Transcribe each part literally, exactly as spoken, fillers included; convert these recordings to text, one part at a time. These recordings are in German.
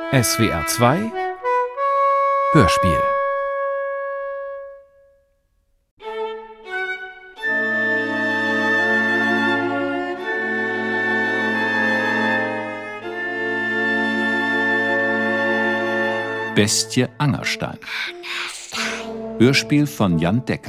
S W R zwei Hörspiel. Bestie Angerstein. Hörspiel von Jan Decker.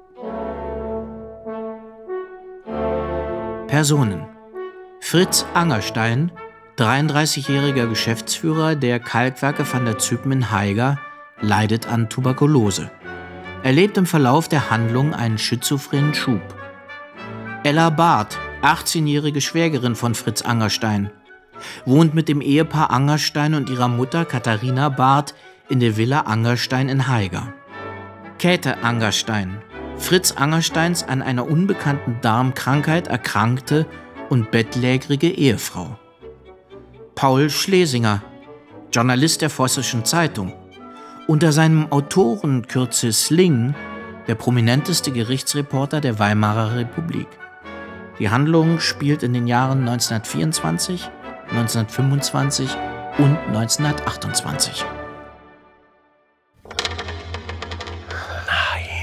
Personen: Fritz Angerstein, dreiunddreißigjähriger Geschäftsführer der Kalkwerke van der Zypen in Haiger, leidet an Tuberkulose. Er lebt im Verlauf der Handlung einen schizophrenen Schub. Ella Barth, achtzehnjährige Schwägerin von Fritz Angerstein, wohnt mit dem Ehepaar Angerstein und ihrer Mutter Katharina Barth in der Villa Angerstein in Haiger. Käthe Angerstein, Fritz Angersteins an einer unbekannten Darmkrankheit erkrankte und bettlägerige Ehefrau. Paul Schlesinger, Journalist der Vossischen Zeitung, unter seinem Autorenkürzel Sling der prominenteste Gerichtsreporter der Weimarer Republik. Die Handlung spielt in den Jahren neunzehnhundertvierundzwanzig, neunzehnhundertfünfundzwanzig und neunzehnhundertachtundzwanzig. Nein.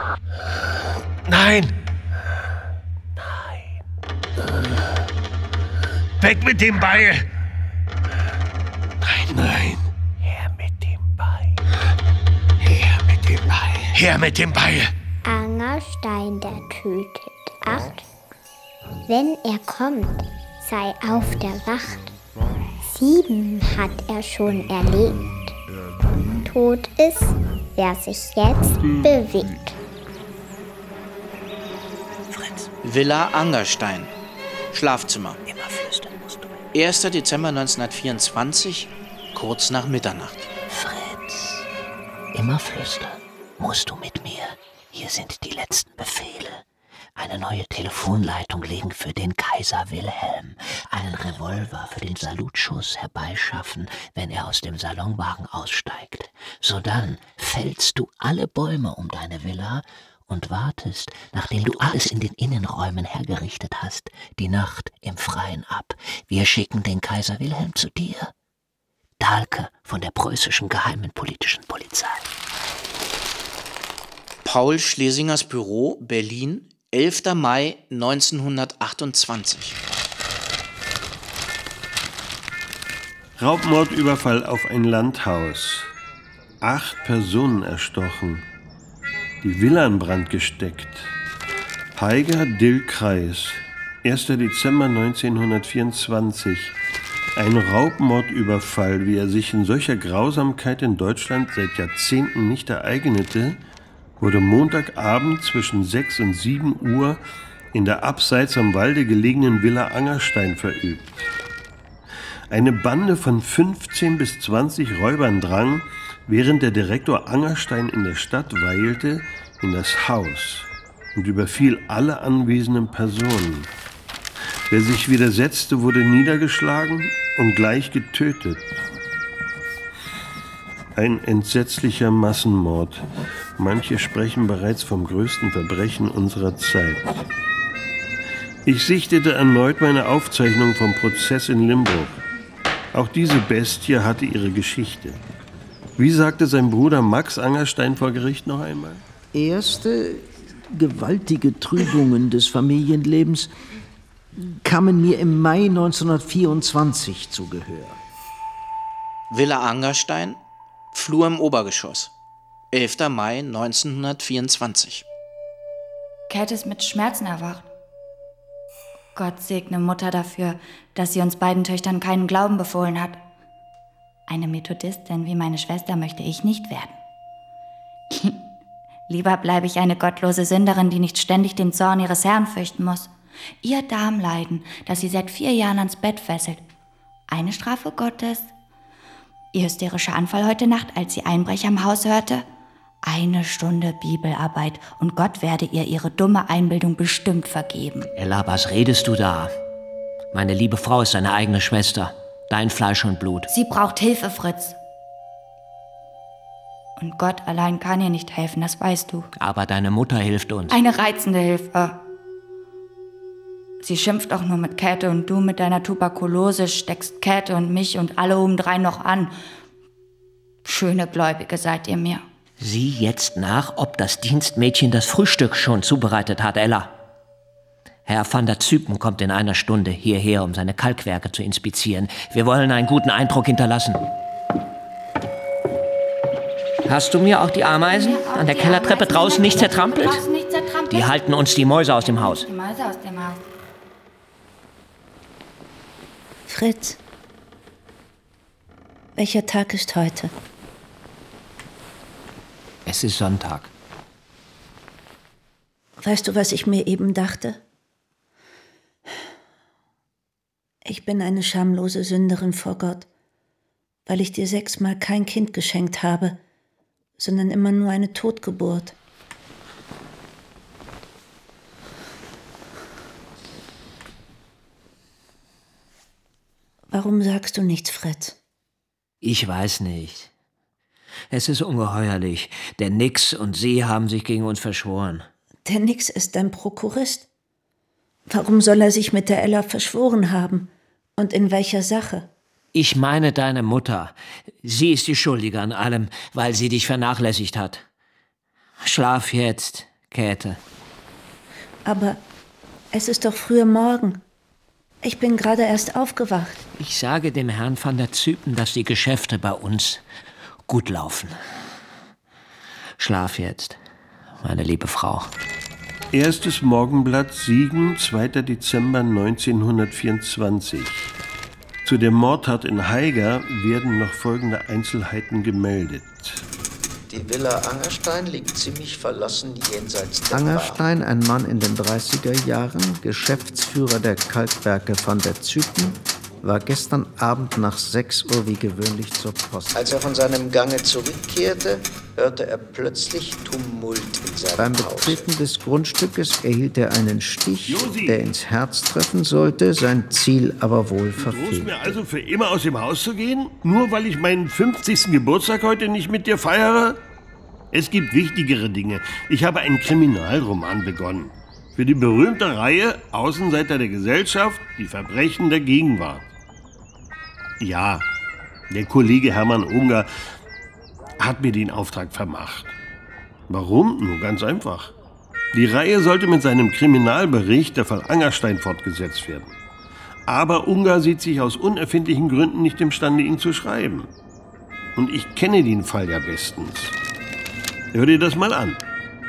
Nein. Nein. Weg mit dem Beil. Nein, nein. Her mit dem Beil. Her mit dem Beil. Her mit dem Beil. Angerstein, der tötet. Acht. Wenn er kommt, sei auf der Wacht. Sieben hat er schon erlebt. Tot ist, wer sich jetzt bewegt. Fritz. Villa Angerstein. Schlafzimmer. Immer flüstern musst du. erster Dezember neunzehnhundertvierundzwanzig, kurz nach Mitternacht. Fritz, immer flüstern musst du mit mir. Hier sind die letzten Befehle. Eine neue Telefonleitung legen für den Kaiser Wilhelm, einen Revolver für den Salutschuss herbeischaffen, wenn er aus dem Salonwagen aussteigt. Sodann fällst du alle Bäume um deine Villa und wartest, nachdem du alles in den Innenräumen hergerichtet hast, die Nacht im Freien ab. Wir schicken den Kaiser Wilhelm zu dir. Dahlke von der preußischen geheimen politischen Polizei. Paul Schlesingers Büro, Berlin, elfter Mai neunzehnhundertachtundzwanzig. Raubmordüberfall auf ein Landhaus. Acht Personen erstochen. Die Villa in Brand gesteckt. Haiger-Dill-Kreis. erster Dezember neunzehnhundertvierundzwanzig. Ein Raubmordüberfall, wie er sich in solcher Grausamkeit in Deutschland seit Jahrzehnten nicht ereignete, wurde Montagabend zwischen sechs und sieben Uhr in der abseits am Walde gelegenen Villa Angerstein verübt. Eine Bande von fünfzehn bis zwanzig Räubern drang, während der Direktor Angerstein in der Stadt weilte, in das Haus und überfiel alle anwesenden Personen. Wer sich widersetzte, wurde niedergeschlagen und gleich getötet. Ein entsetzlicher Massenmord. Manche sprechen bereits vom größten Verbrechen unserer Zeit. Ich sichtete erneut meine Aufzeichnung vom Prozess in Limburg. Auch diese Bestie hatte ihre Geschichte. Wie sagte sein Bruder Max Angerstein vor Gericht noch einmal? Erste gewaltige Trübungen des Familienlebens kamen mir im Mai neunzehnhundertvierundzwanzig zu Gehör. Villa Angerstein, Flur im Obergeschoss, elfter Mai neunzehnhundertvierundzwanzig. Käthe ist mit Schmerzen erwacht. Gott segne Mutter dafür, dass sie uns beiden Töchtern keinen Glauben befohlen hat. Eine Methodistin wie meine Schwester möchte ich nicht werden. Lieber bleibe ich eine gottlose Sünderin, die nicht ständig den Zorn ihres Herrn fürchten muss. Ihr Darmleiden, das sie seit vier Jahren ans Bett fesselt. Eine Strafe Gottes. Ihr hysterischer Anfall heute Nacht, als sie Einbrecher im Haus hörte. Eine Stunde Bibelarbeit und Gott werde ihr ihre dumme Einbildung bestimmt vergeben. Ella, was redest du da? Meine liebe Frau ist deine eigene Schwester. Dein Fleisch und Blut. Sie braucht Hilfe, Fritz. Und Gott allein kann ihr nicht helfen, das weißt du. Aber deine Mutter hilft uns. Eine reizende Hilfe. Sie schimpft auch nur mit Käthe und du mit deiner Tuberkulose steckst Käthe und mich und alle obendrein noch an. Schöne Gläubige seid ihr mir. Sieh jetzt nach, ob das Dienstmädchen das Frühstück schon zubereitet hat, Ella. Herr van der Zypen kommt in einer Stunde hierher, um seine Kalkwerke zu inspizieren. Wir wollen einen guten Eindruck hinterlassen. Hast du mir auch die Ameisen an der Kellertreppe draußen nicht zertrampelt? Die halten uns die Mäuse aus dem Haus. Die Mäuse aus dem Haus. Fritz, welcher Tag ist heute? Es ist Sonntag. Weißt du, was ich mir eben dachte? Ich bin eine schamlose Sünderin vor Gott, weil ich dir sechsmal kein Kind geschenkt habe, sondern immer nur eine Totgeburt. Warum sagst du nichts, Fritz? Ich weiß nicht. Es ist ungeheuerlich. Der Nix und sie haben sich gegen uns verschworen. Der Nix ist dein Prokurist. Warum soll er sich mit der Ella verschworen haben? Und in welcher Sache? Ich meine deine Mutter. Sie ist die Schuldige an allem, weil sie dich vernachlässigt hat. Schlaf jetzt, Käthe. Aber es ist doch früher Morgen. Ich bin gerade erst aufgewacht. Ich sage dem Herrn van der Zypen, dass die Geschäfte bei uns gut laufen. Schlaf jetzt, meine liebe Frau. Erstes Morgenblatt Siegen, zweiter Dezember neunzehnhundertvierundzwanzig. Zu der Mordtat in Haiger werden noch folgende Einzelheiten gemeldet. Die Villa Angerstein liegt ziemlich verlassen jenseits der Angerstein, ein Mann in den dreißiger Jahren, Geschäftsführer der Kalkwerke van der Zypen, war gestern Abend nach sechs Uhr wie gewöhnlich zur Post. Als er von seinem Gange zurückkehrte, hörte er plötzlich Tumult in seinem Beim Haus. Betreten des Grundstückes erhielt er einen Stich, Josi! der ins Herz treffen sollte, sein Ziel aber wohl Drohst verfehlte. mir also für immer aus dem Haus zu gehen? Nur weil ich meinen fünfzigsten Geburtstag heute nicht mit dir feiere? Es gibt wichtigere Dinge. Ich habe einen Kriminalroman begonnen. Für die berühmte Reihe Außenseiter der Gesellschaft, die Verbrechen der Gegenwart. Ja, der Kollege Hermann Unger hat mir den Auftrag vermacht. Warum? Nur ganz einfach. Die Reihe sollte mit seinem Kriminalbericht der Fall Angerstein fortgesetzt werden. Aber Unger sieht sich aus unerfindlichen Gründen nicht imstande, ihn zu schreiben. Und ich kenne den Fall ja bestens. Hör dir das mal an.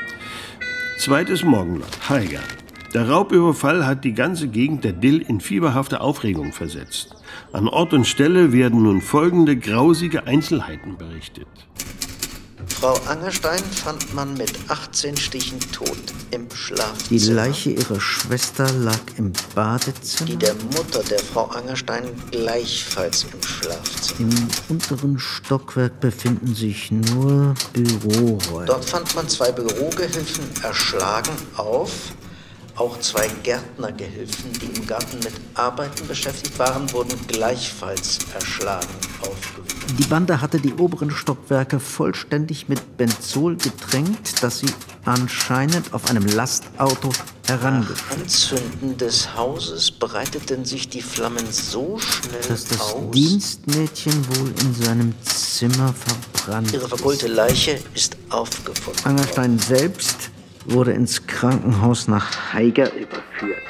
Zweites Morgenblatt, Haiger. Der Raubüberfall hat die ganze Gegend der Dill in fieberhafte Aufregung versetzt. An Ort und Stelle werden nun folgende grausige Einzelheiten berichtet. Frau Angerstein fand man mit achtzehn Stichen tot im Schlafzimmer. Die Leiche ihrer Schwester lag im Badezimmer. Die der Mutter der Frau Angerstein gleichfalls im Schlafzimmer. Im unteren Stockwerk befinden sich nur Büroräume. Dort fand man zwei Bürogehilfen erschlagen auf. Auch zwei Gärtnergehilfen, die im Garten mit Arbeiten beschäftigt waren, wurden gleichfalls erschlagen aufgefunden. Die Bande hatte die oberen Stockwerke vollständig mit Benzol getränkt, das sie anscheinend auf einem Lastauto herangeführt. Nach Anzünden des Hauses breiteten sich die Flammen so schnell Dass das aus. Dienstmädchen wohl in seinem Zimmer verbrannt Ihre verkohlte Leiche ist aufgefunden. Angerstein selbst wurde ins Krankenhaus nach Haiger überführt.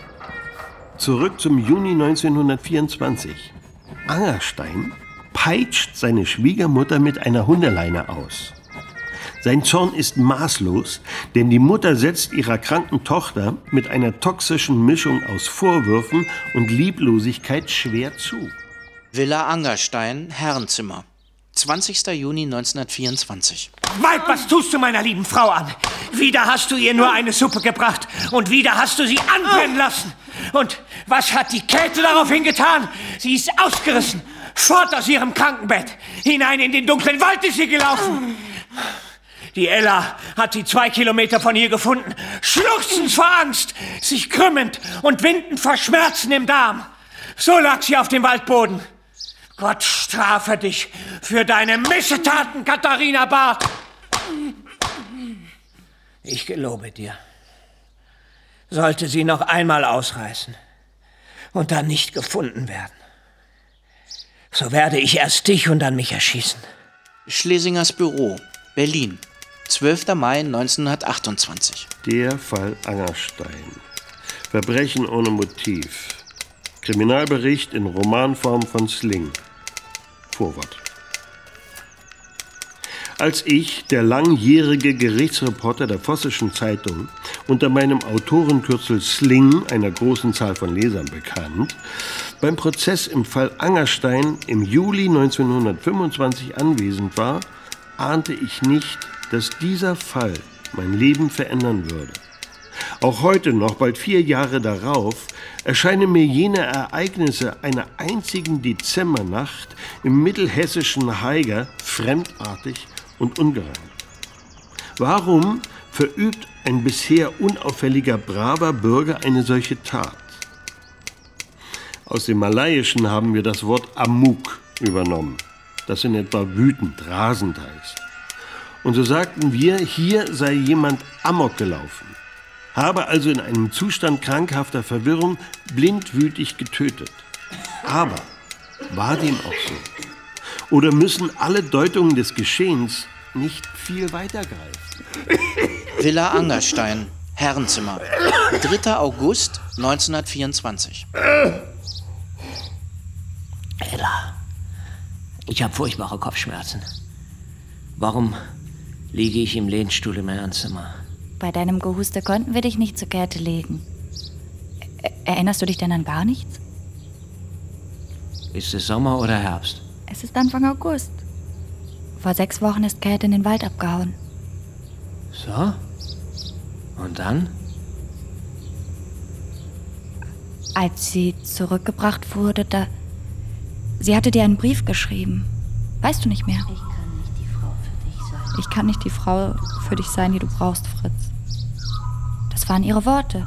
Zurück zum Juni neunzehnhundertvierundzwanzig. Angerstein peitscht seine Schwiegermutter mit einer Hundeleine aus. Sein Zorn ist maßlos, denn die Mutter setzt ihrer kranken Tochter mit einer toxischen Mischung aus Vorwürfen und Lieblosigkeit schwer zu. Villa Angerstein, Herrenzimmer. zwanzigster Juni neunzehnhundertvierundzwanzig. Weib, was tust du meiner lieben Frau an? Wieder hast du ihr nur eine Suppe gebracht und wieder hast du sie anbrennen lassen. Und was hat die Käthe daraufhin getan? Sie ist ausgerissen, fort aus ihrem Krankenbett. Hinein in den dunklen Wald ist sie gelaufen. Die Ella hat sie zwei Kilometer von hier gefunden, schluchzend vor Angst, sich krümmend und windend vor Schmerzen im Darm. So lag sie auf dem Waldboden. Gott strafe dich für deine Missetaten, Katharina Barth. Ich gelobe dir, sollte sie noch einmal ausreißen und dann nicht gefunden werden, so werde ich erst dich und dann mich erschießen. Schlesingers Büro, Berlin, zwölfter Mai neunzehnhundertachtundzwanzig. Der Fall Angerstein. Verbrechen ohne Motiv. Kriminalbericht in Romanform von Sling. Vorwort. Als ich, der langjährige Gerichtsreporter der Vossischen Zeitung, unter meinem Autorenkürzel Sling, einer großen Zahl von Lesern bekannt, beim Prozess im Fall Angerstein im Juli neunzehnhundertfünfundzwanzig anwesend war, ahnte ich nicht, dass dieser Fall mein Leben verändern würde. Auch heute noch, bald vier Jahre darauf, erscheinen mir jene Ereignisse einer einzigen Dezembernacht im mittelhessischen Haiger fremdartig und ungereimt. Warum verübt ein bisher unauffälliger, braver Bürger eine solche Tat? Aus dem Malayischen haben wir das Wort Amuk übernommen, das in etwa wütend, rasend heißt. Und so sagten wir, hier sei jemand Amok gelaufen, habe also in einem Zustand krankhafter Verwirrung blindwütig getötet. Aber war dem auch so? Oder müssen alle Deutungen des Geschehens nicht viel weitergreifen? Villa Angerstein, Herrenzimmer, dritter August neunzehnhundertvierundzwanzig. Ella, ich habe furchtbare Kopfschmerzen. Warum liege ich im Lehnstuhl im Herrenzimmer? Bei deinem Gehuste konnten wir dich nicht zur Käthe legen. Er- Erinnerst du dich denn an gar nichts? Ist es Sommer oder Herbst? Es ist Anfang August. Vor sechs Wochen ist Käthe in den Wald abgehauen. So? Und dann? Als sie zurückgebracht wurde, da... Sie hatte dir einen Brief geschrieben. Weißt du nicht mehr? Ich kann nicht die Frau für dich sein, die du brauchst, Fritz. Das waren ihre Worte.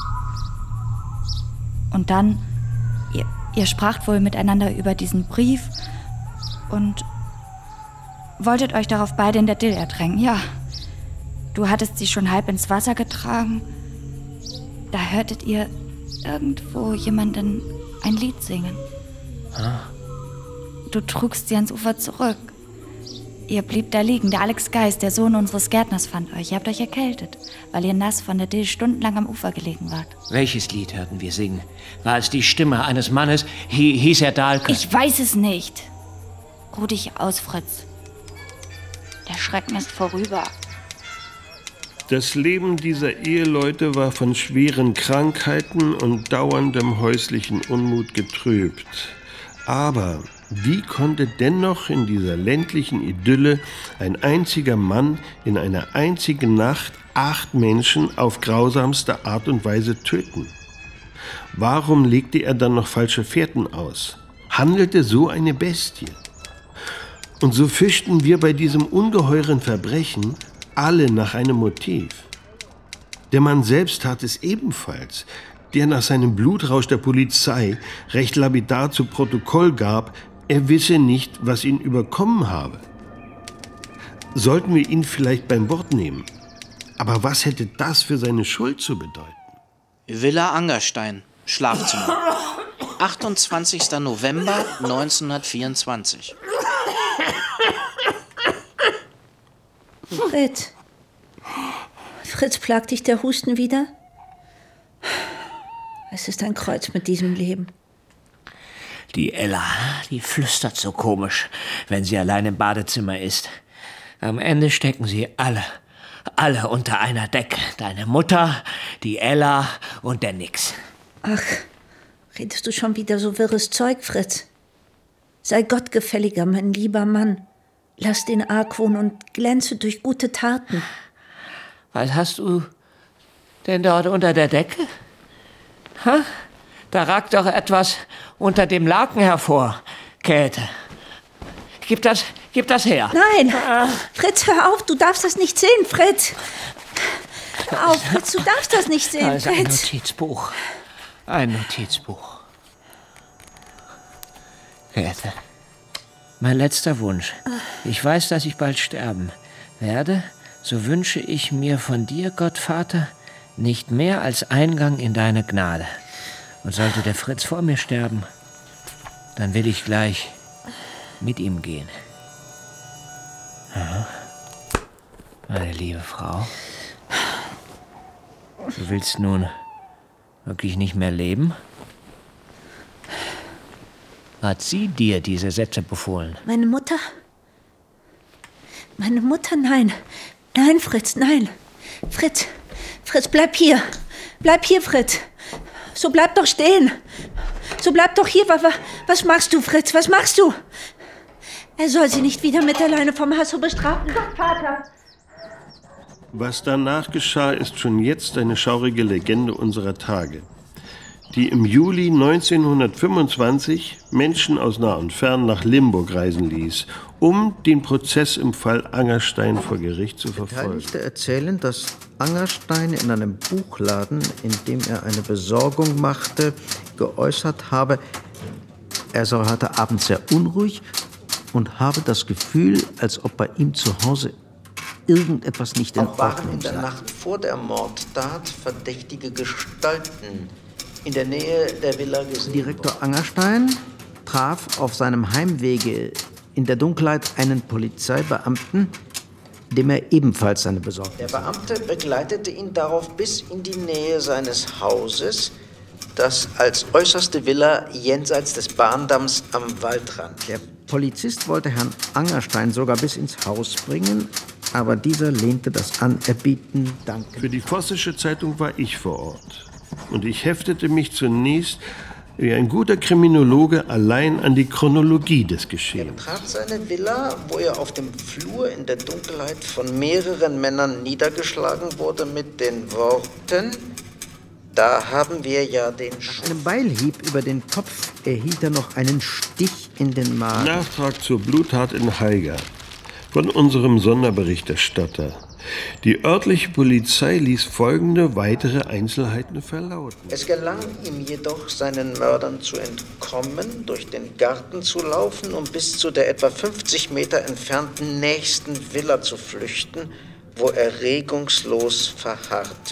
Und dann, ihr, ihr spracht wohl miteinander über diesen Brief und wolltet euch darauf beide in der Dill ertränken. Ja, du hattest sie schon halb ins Wasser getragen. Da hörtet ihr irgendwo jemanden ein Lied singen. Ah. Du trugst sie ans Ufer zurück. Ihr blieb da liegen. Der Alex Geist, der Sohn unseres Gärtners, fand euch. Ihr habt euch erkältet, weil ihr nass von der Dill stundenlang am Ufer gelegen wart. Welches Lied hörten wir singen? War es die Stimme eines Mannes? Hi- hieß er Dahlke? Ich weiß es nicht. Ruh dich aus, Fritz. Der Schrecken ist vorüber. Das Leben dieser Eheleute war von schweren Krankheiten und dauerndem häuslichen Unmut getrübt. Aber wie konnte dennoch in dieser ländlichen Idylle ein einziger Mann in einer einzigen Nacht acht Menschen auf grausamste Art und Weise töten? Warum legte er dann noch falsche Fährten aus? Handelte so eine Bestie? Und so fischten wir bei diesem ungeheuren Verbrechen alle nach einem Motiv. Der Mann selbst tat es ebenfalls, der nach seinem Blutrausch der Polizei recht lapidar zu Protokoll gab, er wisse nicht, was ihn überkommen habe. Sollten wir ihn vielleicht beim Wort nehmen? Aber was hätte das für seine Schuld zu bedeuten? Villa Angerstein, Schlafzimmer, achtundzwanzigster November neunzehnhundertvierundzwanzig. Fritz. Fritz, plagt dich der Husten wieder? Es ist ein Kreuz mit diesem Leben. Die Ella, die flüstert so komisch, wenn sie allein im Badezimmer ist. Am Ende stecken sie alle, alle unter einer Decke. Deine Mutter, die Ella und der Nix. Ach, redest du schon wieder so wirres Zeug, Fritz? Sei gottgefälliger, mein lieber Mann. Lass den Argwohn und glänze durch gute Taten. Was hast du denn dort unter der Decke? Ha? Da ragt doch etwas unter dem Laken hervor, Käthe. Gib das, gib das her. Nein, Fritz, hör auf, du darfst das nicht sehen, Fritz. Hör auf, Fritz, du darfst das nicht sehen, Da ist ein Fritz. Notizbuch. Ein Notizbuch. Käthe, mein letzter Wunsch. Ich weiß, dass ich bald sterben werde. So wünsche ich mir von dir, Gott Vater, Nicht mehr als Eingang in deine Gnade. Und sollte der Fritz vor mir sterben, dann will ich gleich mit ihm gehen. Ja. Meine liebe Frau, du willst nun wirklich nicht mehr leben? Hat sie dir diese Sätze befohlen? Meine Mutter? Meine Mutter, nein. Nein, Fritz, nein. Fritz, Fritz, bleib hier. Bleib hier, Fritz. So bleib doch stehen. So bleib doch hier. Was machst du, Fritz? Was machst du? Er soll sie nicht wieder mit alleine vom Hasso bestrafen. Gott, Vater. Was danach geschah, ist schon jetzt eine schaurige Legende unserer Tage, die im Juli neunzehnhundertfünfundzwanzig Menschen aus nah und fern nach Limburg reisen ließ, um den Prozess im Fall Angerstein vor Gericht zu verfolgen. Beteiligte erzählen, dass Angerstein in einem Buchladen, in dem er eine Besorgung machte, geäußert habe, er sei heute Abend sehr unruhig und habe das Gefühl, als ob bei ihm zu Hause irgendetwas nicht in Auch waren Ordnung in der sei. Nacht vor der Mordtat verdächtige Gestalten in der Nähe der Villa gesehen. Direktor Angerstein traf auf seinem Heimwege in der Dunkelheit einen Polizeibeamten, dem er ebenfalls seine Besorgnis. Der Beamte begleitete ihn darauf bis in die Nähe seines Hauses, das als äußerste Villa jenseits des Bahndamms am Waldrand. Der Polizist wollte Herrn Angerstein sogar bis ins Haus bringen, aber dieser lehnte das Anerbieten dankend. Für die Vossische Zeitung war ich vor Ort. Und ich heftete mich zunächst wie ein guter Kriminologe allein an die Chronologie des Geschehens. Er betrat seine Villa, wo er auf dem Flur in der Dunkelheit von mehreren Männern niedergeschlagen wurde mit den Worten: Da haben wir ja den Schuft. Nach einem Beilhieb über den Kopf erhielt er noch einen Stich in den Magen. Nachtrag zur Bluttat in Haiger von unserem Sonderberichterstatter. Die örtliche Polizei ließ folgende weitere Einzelheiten verlauten. Es gelang ihm jedoch, seinen Mördern zu entkommen, durch den Garten zu laufen, um bis zu der etwa fünfzig Meter entfernten nächsten Villa zu flüchten, wo er regungslos verharrte.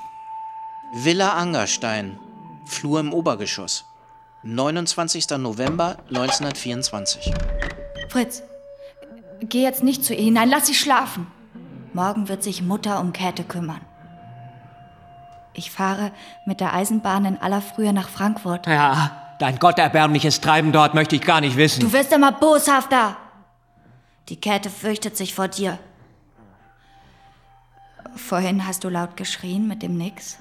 Villa Angerstein, Flur im Obergeschoss, neunundzwanzigster November neunzehnhundertvierundzwanzig. Fritz, geh jetzt nicht zu ihr hinein, lass sie schlafen. Morgen wird sich Mutter um Käthe kümmern. Ich fahre mit der Eisenbahn in aller Frühe nach Frankfurt. Ja, dein gotterbärmliches Treiben dort möchte ich gar nicht wissen. Du wirst immer boshafter. Die Käthe fürchtet sich vor dir. Vorhin hast du laut geschrien mit dem Nix.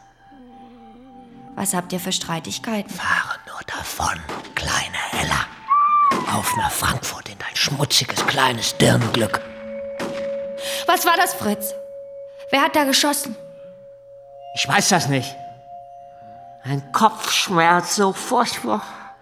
Was habt ihr für Streitigkeiten? Fahre nur davon, kleine Ella. Auf nach Frankfurt in dein schmutziges, kleines Dirnenglück. Was war das, Fritz? Wer hat da geschossen? Ich weiß das nicht. Ein Kopfschmerz, so furchtbar.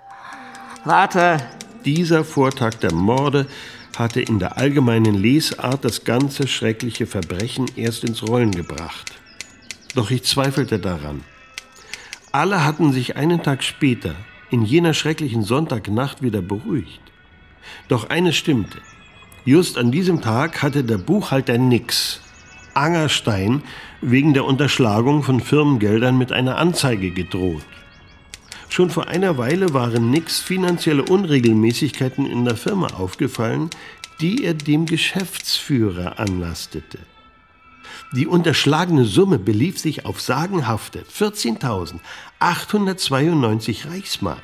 Warte. Dieser Vortag der Morde hatte in der allgemeinen Lesart das ganze schreckliche Verbrechen erst ins Rollen gebracht. Doch ich zweifelte daran. Alle hatten sich einen Tag später, in jener schrecklichen Sonntagnacht, wieder beruhigt. Doch eines stimmte. Just an diesem Tag hatte der Buchhalter Nix, Angerstein, wegen der Unterschlagung von Firmengeldern mit einer Anzeige gedroht. Schon vor einer Weile waren Nix finanzielle Unregelmäßigkeiten in der Firma aufgefallen, die er dem Geschäftsführer anlastete. Die unterschlagene Summe belief sich auf sagenhafte vierzehntausendachthundertzweiundneunzig Reichsmark.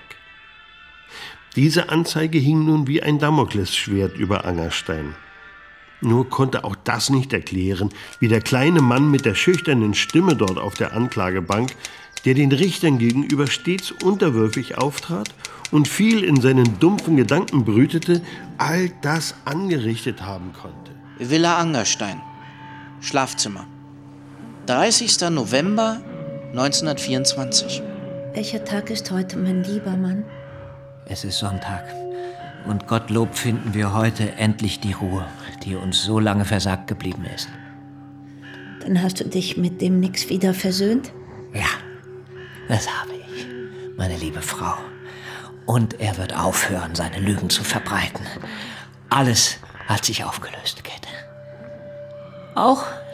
Diese Anzeige hing nun wie ein Damoklesschwert über Angerstein. Nur konnte auch das nicht erklären, wie der kleine Mann mit der schüchternen Stimme dort auf der Anklagebank, der den Richtern gegenüber stets unterwürfig auftrat und viel in seinen dumpfen Gedanken brütete, all das angerichtet haben konnte. Villa Angerstein, Schlafzimmer, dreißigster November neunzehnhundertvierundzwanzig. Welcher Tag ist heute, mein lieber Mann? Es ist Sonntag. Und Gottlob finden wir heute endlich die Ruhe, die uns so lange versagt geblieben ist. Dann hast du dich mit dem Nix wieder versöhnt? Ja, das habe ich, meine liebe Frau. Und er wird aufhören, seine Lügen zu verbreiten. Alles hat sich aufgelöst, Käthe. Auch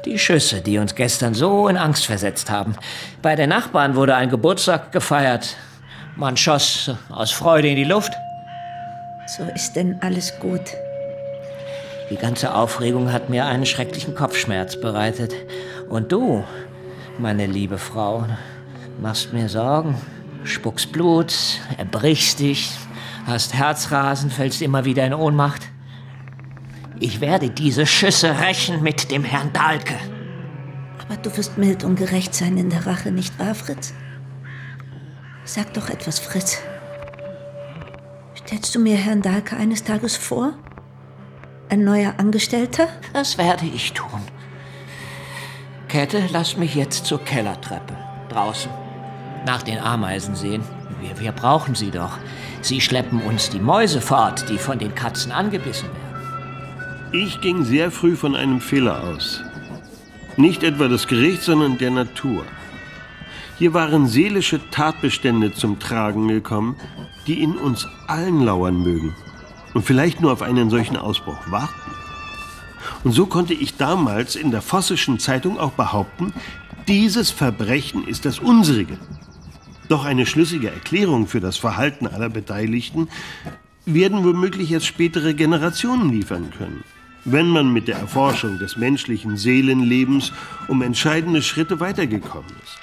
Die Schüsse, die uns gestern so in Angst versetzt haben. Bei den Nachbarn wurde ein Geburtstag gefeiert. Man schoss aus Freude in die Luft. So ist denn alles gut. Die ganze Aufregung hat mir einen schrecklichen Kopfschmerz bereitet. Und du, meine liebe Frau, machst mir Sorgen. Spuckst Blut, erbrichst dich, hast Herzrasen, fällst immer wieder in Ohnmacht. Ich werde diese Schüsse rächen mit dem Herrn Dahlke. Aber du wirst mild und gerecht sein in der Rache, nicht wahr, Fritz? Sag doch etwas, Fritz. Stellst du mir Herrn Dahlke eines Tages vor? Ein neuer Angestellter? Das werde ich tun. Käthe, lass mich jetzt zur Kellertreppe. Draußen. Nach den Ameisen sehen. Wir, wir brauchen sie doch. Sie schleppen uns die Mäuse fort, die von den Katzen angebissen werden. Ich ging sehr früh von einem Fehler aus. Nicht etwa des Gerichts, sondern der Natur. Hier waren seelische Tatbestände zum Tragen gekommen, die in uns allen lauern mögen und vielleicht nur auf einen solchen Ausbruch warten. Und so konnte ich damals in der Vossischen Zeitung auch behaupten, dieses Verbrechen ist das unsrige. Doch eine schlüssige Erklärung für das Verhalten aller Beteiligten werden womöglich erst spätere Generationen liefern können, wenn man mit der Erforschung des menschlichen Seelenlebens um entscheidende Schritte weitergekommen ist.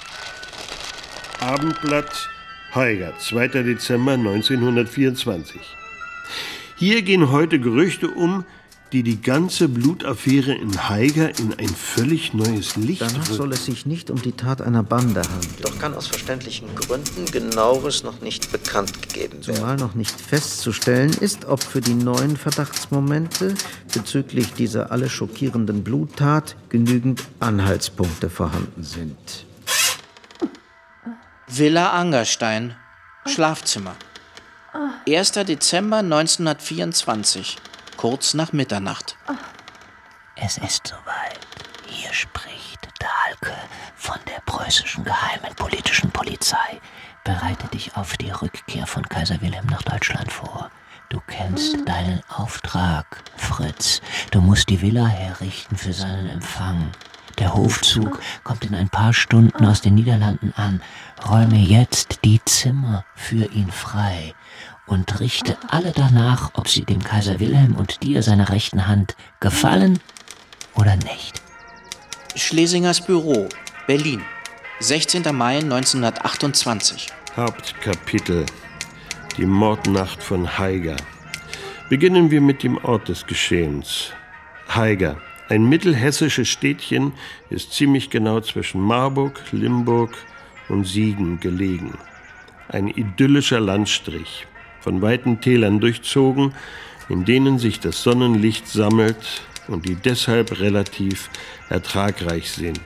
Abendblatt, Haiger, zweiter Dezember neunzehnhundertvierundzwanzig. Hier gehen heute Gerüchte um, die die ganze Blutaffäre in Haiger in ein völlig neues Licht Danach rücken. soll es sich nicht um die Tat einer Bande handeln. Doch kann aus verständlichen Gründen Genaueres noch nicht bekannt gegeben werden. Zumal noch nicht festzustellen ist, ob für die neuen Verdachtsmomente bezüglich dieser alle schockierenden Bluttat genügend Anhaltspunkte vorhanden sind. Villa Angerstein, Schlafzimmer. erster Dezember neunzehnhundertvierundzwanzig, kurz nach Mitternacht. Es ist soweit. Hier spricht Dahlke von der preußischen geheimen politischen Polizei. Bereite dich auf die Rückkehr von Kaiser Wilhelm nach Deutschland vor. Du kennst deinen Auftrag, Fritz. Du musst die Villa herrichten für seinen Empfang. Der Hofzug kommt in ein paar Stunden aus den Niederlanden an. Räume jetzt die Zimmer für ihn frei und richte alle danach, ob sie dem Kaiser Wilhelm und dir, seiner rechten Hand, gefallen oder nicht. Schlesingers Büro, Berlin, sechzehnter Mai neunzehnhundertachtundzwanzig. Hauptkapitel: Die Mordnacht von Haiger. Beginnen wir mit dem Ort des Geschehens. Haiger, ein mittelhessisches Städtchen, ist ziemlich genau zwischen Marburg, Limburg und Siegen gelegen. Ein idyllischer Landstrich, von weiten Tälern durchzogen, in denen sich das Sonnenlicht sammelt und die deshalb relativ ertragreich sind.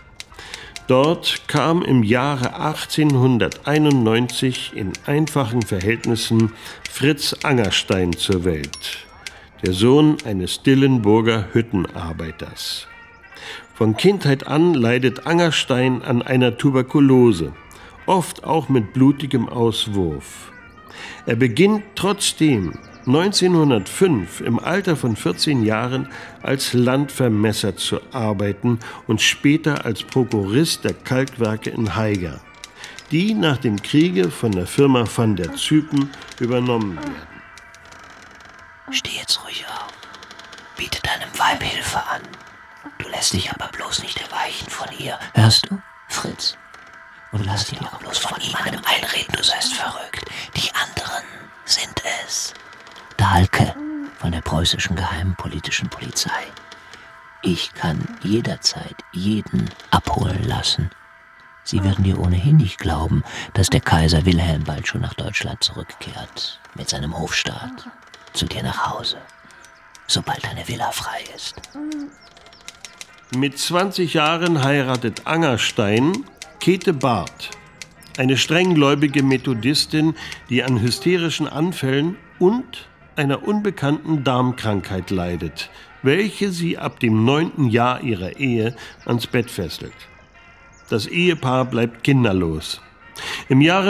Dort kam im Jahre achtzehnhunderteinundneunzig in einfachen Verhältnissen Fritz Angerstein zur Welt, der Sohn eines Dillenburger Hüttenarbeiters. Von Kindheit an leidet Angerstein an einer Tuberkulose, oft auch mit blutigem Auswurf. Er beginnt trotzdem neunzehnhundertfünf im Alter von vierzehn Jahren als Landvermesser zu arbeiten und später als Prokurist der Kalkwerke in Haiger, die nach dem Kriege von der Firma van der Zypen übernommen werden. Steh jetzt ruhig auf. Biete deinem Weib Hilfe an. Du lässt dich aber bloß nicht erweichen von ihr. Hörst du, Fritz? Und lass dir auch bloß von niemandem einreden, du seist verrückt. Die anderen sind es. Dahlke von der preußischen geheimen politischen Polizei. Ich kann jederzeit jeden abholen lassen. Sie werden dir ohnehin nicht glauben, dass der Kaiser Wilhelm bald schon nach Deutschland zurückkehrt, mit seinem Hofstaat, zu dir nach Hause, sobald deine Villa frei ist. Mit zwanzig Jahren heiratet Angerstein Käthe Barth, eine strenggläubige Methodistin, die an hysterischen Anfällen und einer unbekannten Darmkrankheit leidet, welche sie ab dem neunten Jahr ihrer Ehe ans Bett fesselt. Das Ehepaar bleibt kinderlos. Im Jahre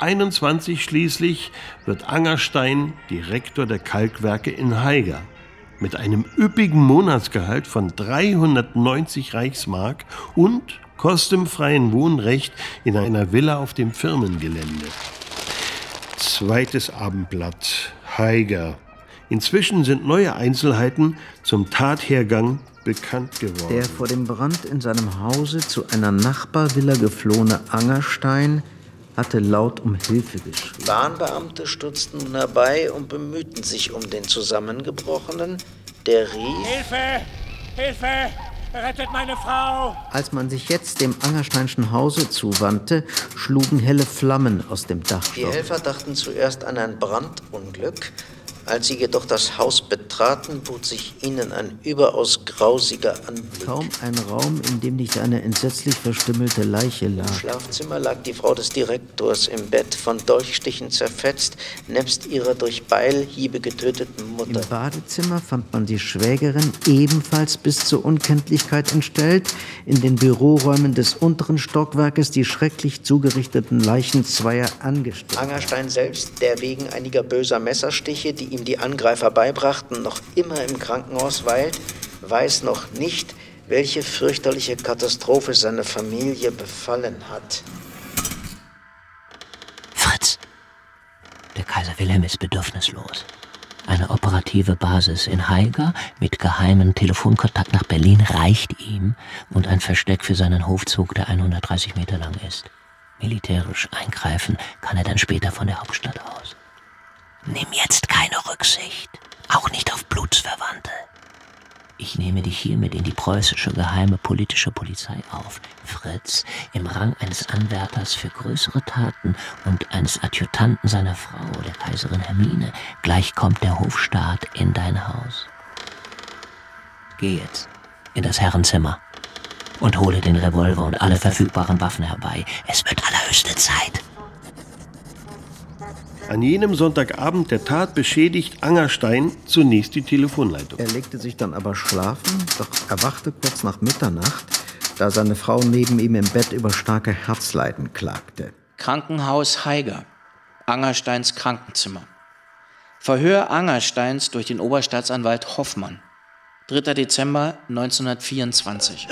neunzehnhunderteinundzwanzig schließlich wird Angerstein Direktor der Kalkwerke in Haiger. mit einem üppigen Monatsgehalt von dreihundertneunzig Reichsmark und kostenfreien Wohnrecht in einer Villa auf dem Firmengelände. Zweites Abendblatt, Haiger. Inzwischen sind neue Einzelheiten zum Tathergang bekannt geworden. Der vor dem Brand in seinem Hause zu einer Nachbarvilla geflohene Angerstein hatte laut um Hilfe geschrien. Bahnbeamte stutzten nun herbei und bemühten sich um den Zusammengebrochenen, der rief: Hilfe! Hilfe! Rettet meine Frau! Als man sich jetzt dem Angersteinschen Hause zuwandte, schlugen helle Flammen aus dem Dachstock. Die Helfer dachten zuerst an ein Brandunglück. Als sie jedoch das Haus betraten, bot sich ihnen ein überaus grausiger Anblick. Kaum ein Raum, in dem nicht eine entsetzlich verstümmelte Leiche lag. Im Schlafzimmer lag die Frau des Direktors im Bett, von Dolchstichen zerfetzt, nebst ihrer durch Beilhiebe getöteten Mutter. Im Badezimmer fand man die Schwägerin, ebenfalls bis zur Unkenntlichkeit entstellt, in den Büroräumen des unteren Stockwerkes die schrecklich zugerichteten Leichen zweier Angestellter. Angerstein selbst, der wegen einiger böser Messerstiche, die ihm die Angreifer beibrachten, noch immer im Krankenhaus weilt, weiß noch nicht, welche fürchterliche Katastrophe seine Familie befallen hat. Fritz, der Kaiser Wilhelm ist bedürfnislos. Eine operative Basis in Haiger mit geheimem Telefonkontakt nach Berlin reicht ihm und ein Versteck für seinen Hofzug, der hundertdreißig Meter lang ist. Militärisch eingreifen kann er dann später von der Hauptstadt aus. Nimm jetzt keine Rücksicht, auch nicht auf Blutsverwandte. Ich nehme dich hiermit in die preußische geheime politische Polizei auf. Fritz, im Rang eines Anwärters für größere Taten und eines Adjutanten seiner Frau, der Kaiserin Hermine, gleich kommt der Hofstaat in dein Haus. Geh jetzt in das Herrenzimmer und hole den Revolver und alle verfügbaren Waffen herbei. Es wird allerhöchste Zeit. An jenem Sonntagabend der Tat beschädigt Angerstein zunächst die Telefonleitung. Er legte sich dann aber schlafen, doch erwachte kurz nach Mitternacht, da seine Frau neben ihm im Bett über starke Herzleiden klagte. Krankenhaus Haiger, Angersteins Krankenzimmer. Verhör Angersteins durch den Oberstaatsanwalt Hoffmann. dritter Dezember neunzehnhundertvierundzwanzig.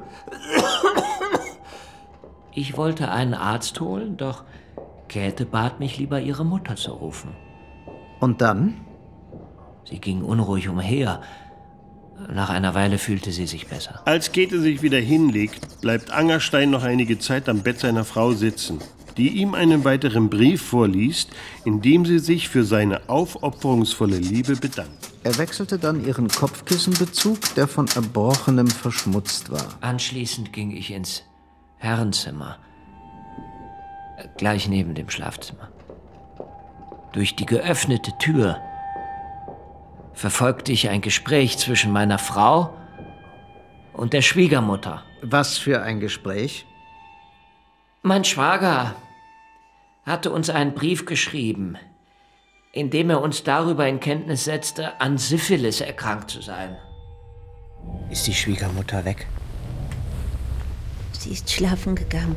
Ich wollte einen Arzt holen, doch Käthe bat mich lieber, ihre Mutter zu rufen. Und dann? Sie ging unruhig umher. Nach einer Weile fühlte sie sich besser. Als Käthe sich wieder hinlegt, bleibt Angerstein noch einige Zeit am Bett seiner Frau sitzen, die ihm einen weiteren Brief vorliest, in dem sie sich für seine aufopferungsvolle Liebe bedankt. Er wechselte dann ihren Kopfkissenbezug, der von Erbrochenem verschmutzt war. Anschließend ging ich ins Herrenzimmer, gleich neben dem Schlafzimmer. Durch die geöffnete Tür verfolgte ich ein Gespräch zwischen meiner Frau und der Schwiegermutter. Was für ein Gespräch? Mein Schwager hatte uns einen Brief geschrieben, in dem er uns darüber in Kenntnis setzte, an Syphilis erkrankt zu sein. Ist die Schwiegermutter weg? Sie ist schlafen gegangen.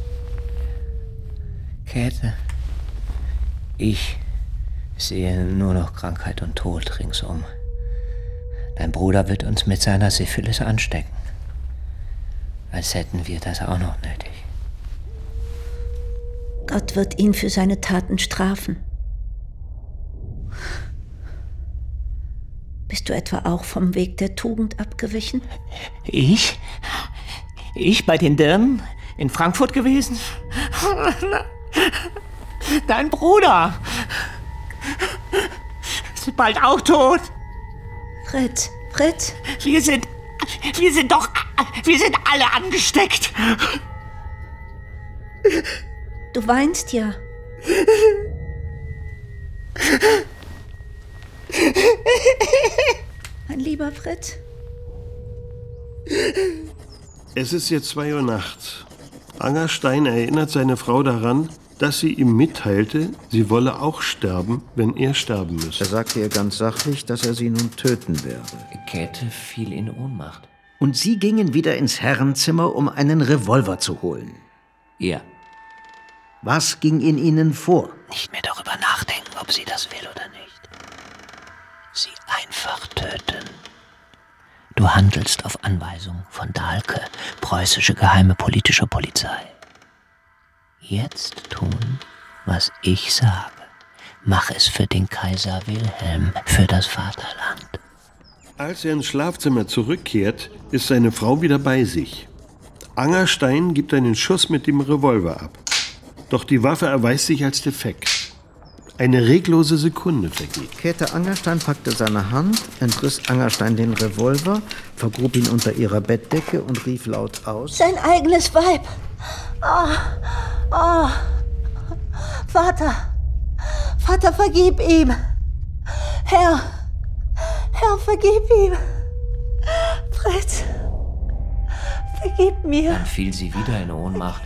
Käthe, ich sehe nur noch Krankheit und Tod ringsum. Dein Bruder wird uns mit seiner Syphilis anstecken. Als hätten wir das auch noch nötig. Gott wird ihn für seine Taten strafen. Bist du etwa auch vom Weg der Tugend abgewichen? Ich? Ich bei den Dirnen in Frankfurt gewesen? Dein Bruder ist bald auch tot. Fritz, Fritz. Wir sind, wir sind doch, wir sind alle angesteckt. Du weinst ja. Mein lieber Fritz. Es ist jetzt zwei Uhr nachts. Angerstein erinnert seine Frau daran, dass sie ihm mitteilte, sie wolle auch sterben, wenn er sterben müsse. Er sagte ihr ganz sachlich, dass er sie nun töten werde. Käthe fiel in Ohnmacht. Und sie gingen wieder ins Herrenzimmer, um einen Revolver zu holen. Ja. Was ging in ihnen vor? Nicht mehr darüber nachdenken, ob sie das will oder nicht. sie einfach töten. Du handelst auf Anweisung von Dahlke, preußische geheime politische Polizei. Jetzt tun, was ich sage. Mach es für den Kaiser Wilhelm, für das Vaterland. Als er ins Schlafzimmer zurückkehrt, ist seine Frau wieder bei sich. Angerstein gibt einen Schuss mit dem Revolver ab. Doch die Waffe erweist sich als defekt. Eine reglose Sekunde vergeht. Käthe Angerstein packte seine Hand, entriss Angerstein den Revolver, vergrub ihn unter ihrer Bettdecke und rief laut aus: Sein eigenes Weib! Oh, oh, Vater, Vater, vergib ihm! Herr, Herr, vergib ihm! Fritz, vergib mir! Dann fiel sie wieder in Ohnmacht.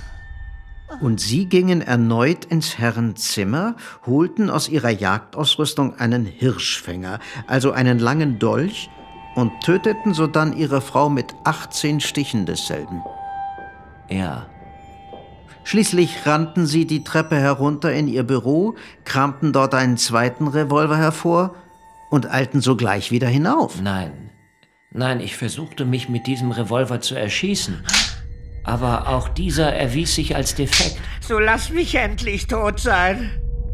Und sie gingen erneut ins Herrenzimmer, holten aus ihrer Jagdausrüstung einen Hirschfänger, also einen langen Dolch, und töteten sodann ihre Frau mit achtzehn Stichen desselben. Ja. Schließlich rannten sie die Treppe herunter in ihr Büro, kramten dort einen zweiten Revolver hervor und eilten sogleich wieder hinauf. Nein, nein, ich versuchte mich mit diesem Revolver zu erschießen. Aber auch dieser erwies sich als defekt. So lass mich endlich tot sein.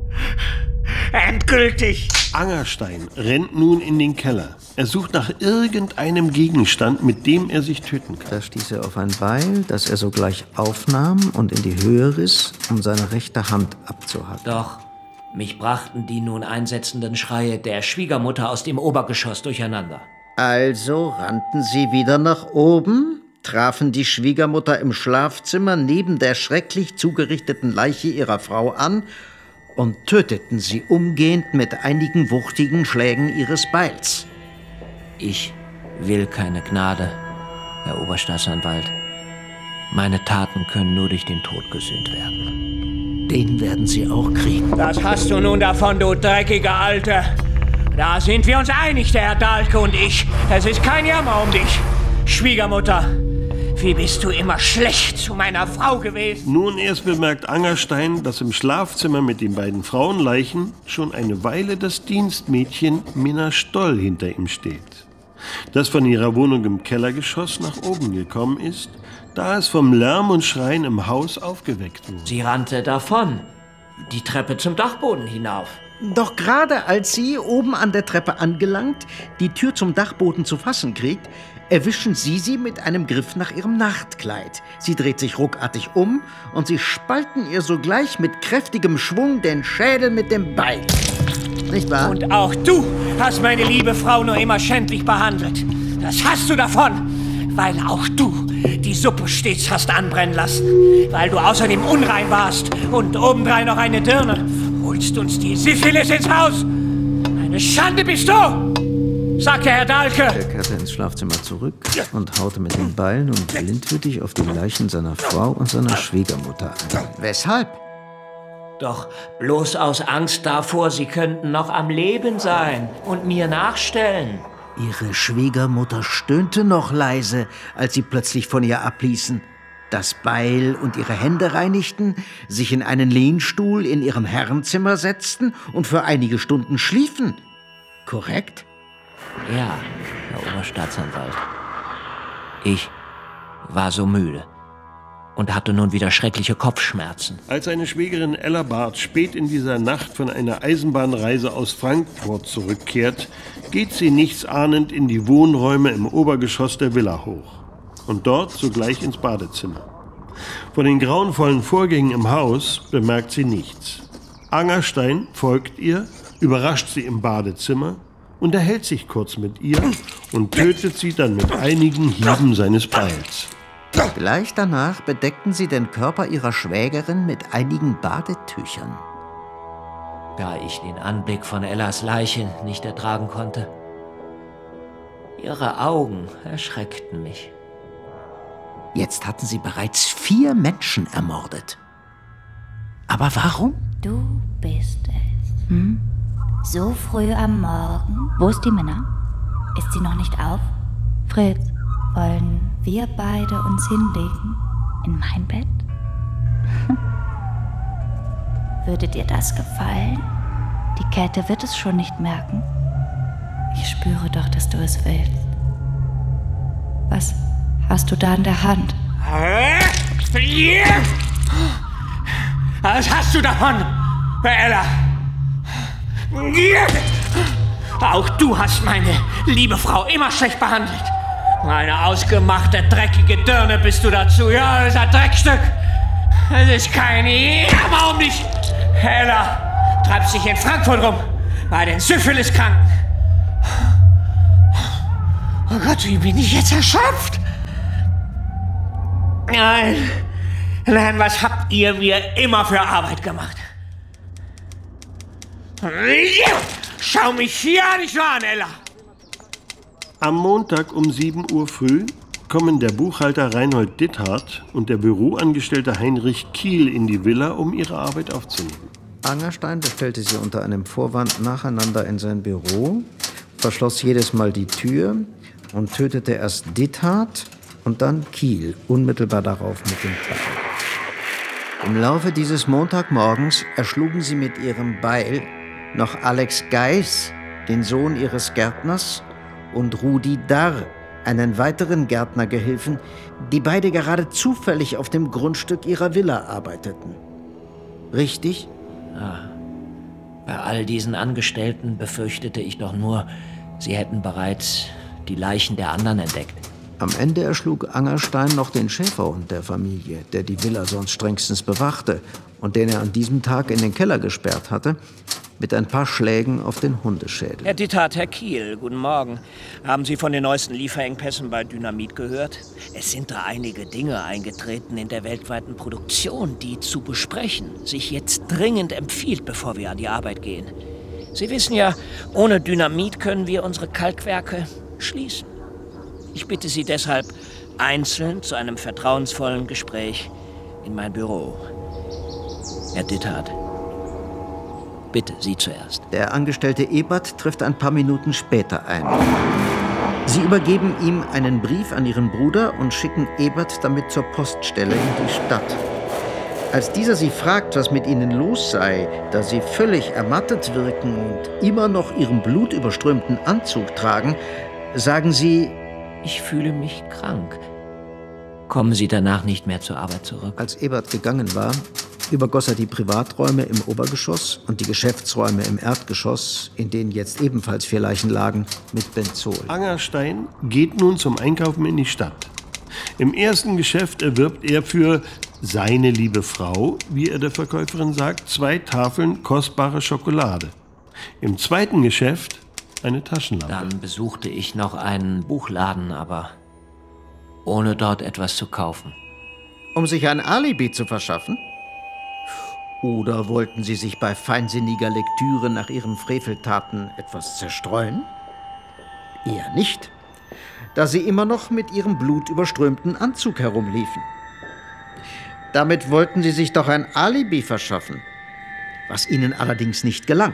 Endgültig. Angerstein rennt nun in den Keller. Er sucht nach irgendeinem Gegenstand, mit dem er sich töten kann. Da stieß er auf ein Beil, das er sogleich aufnahm und in die Höhe riss, um seine rechte Hand abzuhacken. Doch mich brachten die nun einsetzenden Schreie der Schwiegermutter aus dem Obergeschoss durcheinander. Also rannten sie wieder nach oben, trafen die Schwiegermutter im Schlafzimmer neben der schrecklich zugerichteten Leiche ihrer Frau an und töteten sie umgehend mit einigen wuchtigen Schlägen ihres Beils. Ich will keine Gnade, Herr Oberstaatsanwalt. Meine Taten können nur durch den Tod gesühnt werden. Den werden Sie auch kriegen. Das hast du nun davon, du dreckiger Alte. Da sind wir uns einig, der Herr Dahlke und ich. Es ist kein Jammer um dich. Schwiegermutter, wie bist du immer schlecht zu meiner Frau gewesen? Nun erst bemerkt Angerstein, dass im Schlafzimmer mit den beiden Frauenleichen schon eine Weile das Dienstmädchen Minna Stoll hinter ihm steht, das von ihrer Wohnung im Kellergeschoss nach oben gekommen ist, da es vom Lärm und Schreien im Haus aufgeweckt wurde. Sie rannte davon, die Treppe zum Dachboden hinauf. Doch gerade als sie, oben an der Treppe angelangt, die Tür zum Dachboden zu fassen kriegt, erwischen sie sie mit einem Griff nach ihrem Nachtkleid. Sie dreht sich ruckartig um und sie spalten ihr sogleich mit kräftigem Schwung den Schädel mit dem Beil. Nicht wahr? Und auch du hast meine liebe Frau nur immer schändlich behandelt. Das hast du davon, weil auch du die Suppe stets hast anbrennen lassen. Weil du außerdem unrein warst und obendrein noch eine Dirne. Holst uns die Syphilis ins Haus. Eine Schande bist du, sagte Herr Dahlke. Er kehrte ins Schlafzimmer zurück und haute mit den Beilen und blindwütig auf die Leichen seiner Frau und seiner Schwiegermutter ein. Weshalb? Doch bloß aus Angst davor, sie könnten noch am Leben sein und mir nachstellen. Ihre Schwiegermutter stöhnte noch leise, als sie plötzlich von ihr abließen, das Beil und ihre Hände reinigten, sich in einen Lehnstuhl in ihrem Herrenzimmer setzten und für einige Stunden schliefen. Korrekt? Ja, Herr Oberstaatsanwalt. Ich war so müde und hatte nun wieder schreckliche Kopfschmerzen. Als seine Schwägerin Ella Barth spät in dieser Nacht von einer Eisenbahnreise aus Frankfurt zurückkehrt, geht sie nichtsahnend in die Wohnräume im Obergeschoss der Villa hoch und dort sogleich ins Badezimmer. Von den grauenvollen Vorgängen im Haus bemerkt sie nichts. Angerstein folgt ihr, überrascht sie im Badezimmer, unterhält sich kurz mit ihr und tötet sie dann mit einigen Hieben seines Beils. Gleich danach bedeckten sie den Körper ihrer Schwägerin mit einigen Badetüchern. Da ich den Anblick von Ellas Leiche nicht ertragen konnte. Ihre Augen erschreckten mich. Jetzt hatten sie bereits vier Menschen ermordet. Aber warum? Du bist es. Hm? So früh am Morgen. Wo ist die Minna? Ist sie noch nicht auf? Fritz, wollen wir beide uns hinlegen? In mein Bett? Würde dir das gefallen? Die Käthe wird es schon nicht merken. Ich spüre doch, dass du es willst. Was hast du da in der Hand? Was hast du davon, Ella? Auch du hast meine liebe Frau immer schlecht behandelt. Eine ausgemachte, dreckige Dirne bist du dazu. Ja, das ist ein Dreckstück. Das ist kein... Ja, warum nicht? Ella, treibst dich in Frankfurt rum, bei den Syphiliskranken. Oh Gott, wie bin ich jetzt erschöpft? Nein, nein, was habt ihr mir immer für Arbeit gemacht? Schau mich hier nicht so an, Ella. Am Montag um sieben Uhr früh kommen der Buchhalter Reinhold Ditthardt und der Büroangestellte Heinrich Kiel in die Villa, um ihre Arbeit aufzunehmen. Angerstein bestellte sie unter einem Vorwand nacheinander in sein Büro, verschloss jedes Mal die Tür und tötete erst Ditthardt und dann Kiel unmittelbar darauf mit dem Beil. Im Laufe dieses Montagmorgens erschlugen sie mit ihrem Beil noch Alex Geis, den Sohn ihres Gärtners, und Rudi Darr, einen weiteren Gärtnergehilfen, die beide gerade zufällig auf dem Grundstück ihrer Villa arbeiteten. Richtig? Ja. Bei all diesen Angestellten befürchtete ich doch nur, sie hätten bereits die Leichen der anderen entdeckt. Am Ende erschlug Angerstein noch den Schäferhund der Familie, der die Villa sonst strengstens bewachte und den er an diesem Tag in den Keller gesperrt hatte, mit ein paar Schlägen auf den Hundeschädel. Herr Ditthardt, Herr Kiel, guten Morgen. Haben Sie von den neuesten Lieferengpässen bei Dynamit gehört? Es sind da einige Dinge eingetreten in der weltweiten Produktion, die zu besprechen sich jetzt dringend empfiehlt, bevor wir an die Arbeit gehen. Sie wissen ja, ohne Dynamit können wir unsere Kalkwerke schließen. Ich bitte Sie deshalb einzeln zu einem vertrauensvollen Gespräch in mein Büro. Herr Ditthardt, bitte Sie zuerst. Der Angestellte Ebert trifft ein paar Minuten später ein. Sie übergeben ihm einen Brief an ihren Bruder und schicken Ebert damit zur Poststelle in die Stadt. Als dieser sie fragt, was mit ihnen los sei, da sie völlig ermattet wirken und immer noch ihren blutüberströmten Anzug tragen, sagen sie: Ich fühle mich krank. Kommen Sie danach nicht mehr zur Arbeit zurück? Als Ebert gegangen war, übergoss er die Privaträume im Obergeschoss und die Geschäftsräume im Erdgeschoss, in denen jetzt ebenfalls vier Leichen lagen, mit Benzol. Angerstein geht nun zum Einkaufen in die Stadt. Im ersten Geschäft erwirbt er für seine liebe Frau, wie er der Verkäuferin sagt, zwei Tafeln kostbare Schokolade. Im zweiten Geschäft eine Taschenlampe. Dann besuchte ich noch einen Buchladen, aber ohne dort etwas zu kaufen. Um sich ein Alibi zu verschaffen? Oder wollten Sie sich bei feinsinniger Lektüre nach Ihren Freveltaten etwas zerstreuen? Eher nicht, da Sie immer noch mit Ihrem blutüberströmten Anzug herumliefen. Damit wollten Sie sich doch ein Alibi verschaffen, was Ihnen allerdings nicht gelang.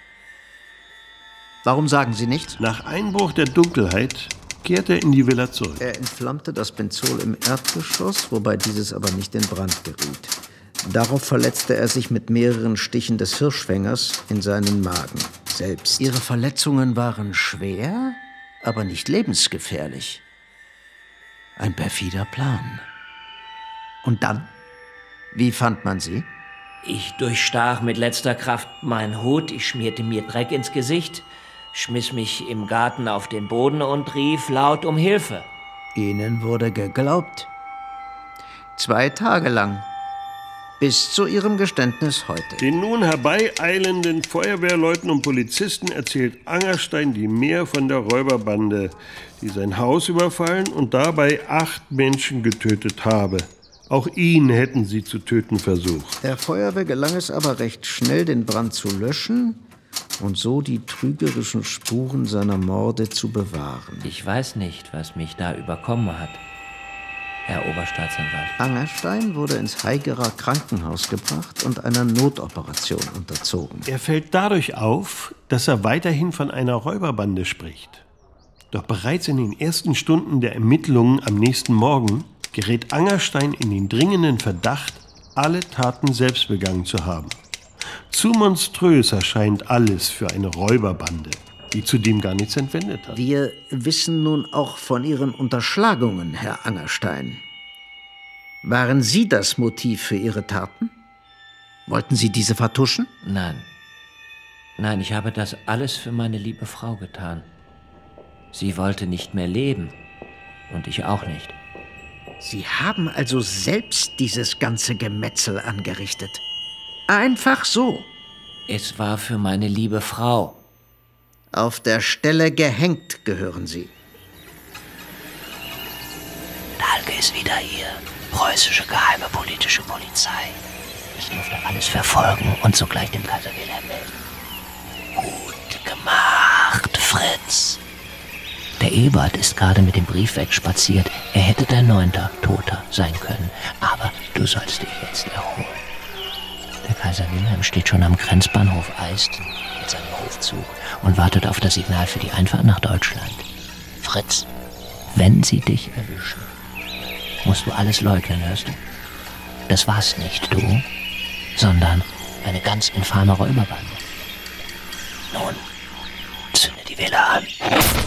Warum sagen Sie nichts? Nach Einbruch der Dunkelheit kehrte er in die Villa zurück. Er entflammte das Benzol im Erdgeschoss, wobei dieses aber nicht in Brand geriet. Darauf verletzte er sich mit mehreren Stichen des Hirschfängers in seinen Magen selbst. Ihre Verletzungen waren schwer, aber nicht lebensgefährlich. Ein perfider Plan. Und dann? Wie fand man sie? Ich durchstach mit letzter Kraft meinen Hut, ich schmierte mir Dreck ins Gesicht, schmiss mich im Garten auf den Boden und rief laut um Hilfe. Ihnen wurde geglaubt. Zwei Tage lang. Bis zu Ihrem Geständnis heute. Den nun herbeieilenden Feuerwehrleuten und Polizisten erzählt Angerstein die Mehr von der Räuberbande, die sein Haus überfallen und dabei acht Menschen getötet habe. Auch ihn hätten sie zu töten versucht. Der Feuerwehr gelang es aber recht schnell, den Brand zu löschen und so die trügerischen Spuren seiner Morde zu bewahren. Ich weiß nicht, was mich da überkommen hat, Herr Oberstaatsanwalt. Angerstein wurde ins Haigerer Krankenhaus gebracht und einer Notoperation unterzogen. Er fällt dadurch auf, dass er weiterhin von einer Räuberbande spricht. Doch bereits in den ersten Stunden der Ermittlungen am nächsten Morgen gerät Angerstein in den dringenden Verdacht, alle Taten selbst begangen zu haben. Zu monströs erscheint alles für eine Räuberbande. die zudem gar nichts entwendet hat. Wir wissen nun auch von Ihren Unterschlagungen, Herr Angerstein. Waren Sie das Motiv für Ihre Taten? Wollten Sie diese vertuschen? Nein. Nein, ich habe das alles für meine liebe Frau getan. Sie wollte nicht mehr leben. Und ich auch nicht. Sie haben also selbst dieses ganze Gemetzel angerichtet. Einfach so. Es war für meine liebe Frau. Auf der Stelle gehängt gehören Sie. Dahlke ist wieder hier. Preußische geheime politische Polizei. Ich durfte alles verfolgen und sogleich dem Kaiser Wilhelm melden. Gut gemacht, Fritz. Der Ebert ist gerade mit dem Brief wegspaziert. Er hätte dein neunter Toter sein können. Aber du sollst dich jetzt erholen. Der Kaiser Wilhelm steht schon am Grenzbahnhof Eist mit seinem Hofzug und wartet auf das Signal für die Einfahrt nach Deutschland. Fritz, wenn sie dich erwischen, musst du alles leugnen, hörst du? Das warst nicht du, sondern eine ganz infame Räuberbande. Nun, zünde die Villa an.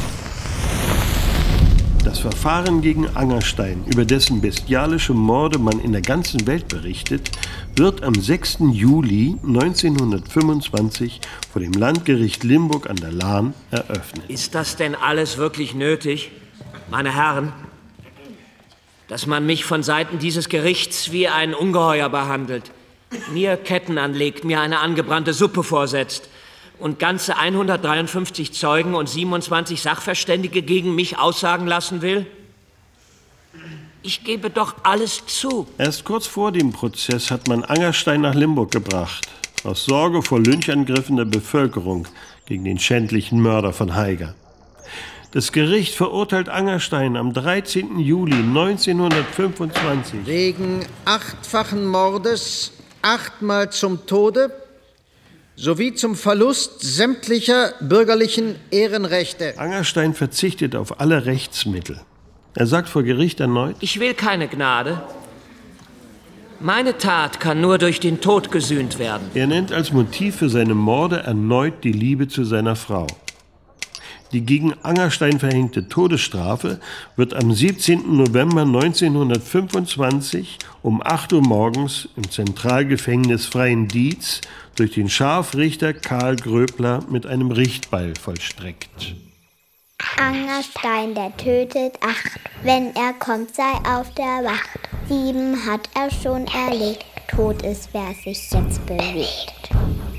Das Verfahren gegen Angerstein, über dessen bestialische Morde man in der ganzen Welt berichtet, wird am sechsten Juli neunzehnhundertfünfundzwanzig vor dem Landgericht Limburg an der Lahn eröffnet. Ist das denn alles wirklich nötig, meine Herren? Dass man mich von Seiten dieses Gerichts wie ein Ungeheuer behandelt, mir Ketten anlegt, mir eine angebrannte Suppe vorsetzt und ganze hundertdreiundfünfzig Zeugen und siebenundzwanzig Sachverständige gegen mich aussagen lassen will? Ich gebe doch alles zu. Erst kurz vor dem Prozess hat man Angerstein nach Limburg gebracht, aus Sorge vor Lynchangriffen der Bevölkerung gegen den schändlichen Mörder von Haiger. Das Gericht verurteilt Angerstein am dreizehnten Juli neunzehnhundertfünfundzwanzig wegen achtfachen Mordes, achtmal zum Tode sowie zum Verlust sämtlicher bürgerlichen Ehrenrechte. Angerstein verzichtet auf alle Rechtsmittel. Er sagt vor Gericht erneut: Ich will keine Gnade. Meine Tat kann nur durch den Tod gesühnt werden. Er nennt als Motiv für seine Morde erneut die Liebe zu seiner Frau. Die gegen Angerstein verhängte Todesstrafe wird am siebzehnten November neunzehnhundertfünfundzwanzig um acht Uhr morgens im Zentralgefängnis Freiendietz durch den Scharfrichter Karl Gröbler mit einem Richtbeil vollstreckt. Angerstein, der tötet, acht. Wenn er kommt, sei auf der Wacht. Sieben hat er schon erlegt. Tot ist, wer sich jetzt bewegt.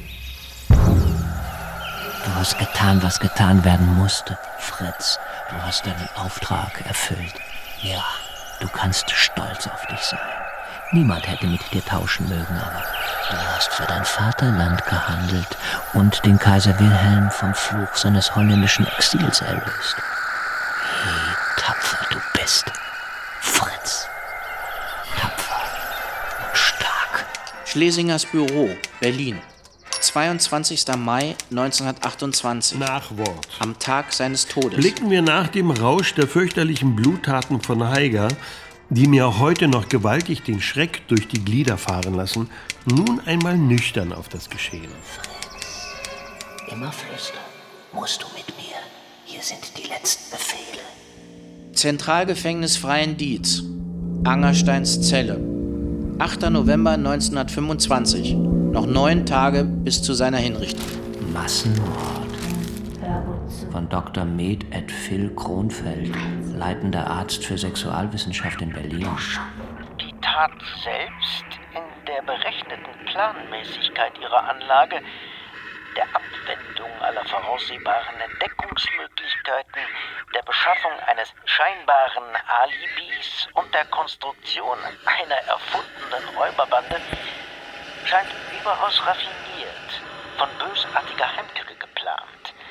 Du hast getan, was getan werden musste, Fritz. Du hast deinen Auftrag erfüllt. Ja, du kannst stolz auf dich sein. Niemand hätte mit dir tauschen mögen, aber du hast für dein Vaterland gehandelt und den Kaiser Wilhelm vom Fluch seines holländischen Exils erlöst. Wie tapfer du bist, Fritz. Tapfer und stark. Schlesingers Büro, Berlin. zweiundzwanzigster Mai neunzehnhundertachtundzwanzig. Nachwort. Am Tag seines Todes. Blicken wir nach dem Rausch der fürchterlichen Bluttaten von Haiger, die mir heute noch gewaltig den Schreck durch die Glieder fahren lassen, nun einmal nüchtern auf das Geschehen. Fritz, immer flüstern. Musst du mit mir? Hier sind die letzten Befehle. Zentralgefängnis Freiendietz. Angersteins Zelle. achter November neunzehnhundertfünfundzwanzig. Noch neun Tage bis zu seiner Hinrichtung. Massenmord. Von Doktor Med et Phil Kronfeld, leitender Arzt für Sexualwissenschaft in Berlin. Die Tat selbst in der berechneten Planmäßigkeit ihrer Anlage, der Abwendung aller voraussehbaren Entdeckungsmöglichkeiten, der Beschaffung eines scheinbaren Alibis und der Konstruktion einer erfundenen Räuberbande scheint überaus raffiniert, von bösartiger Heimtücke geplant.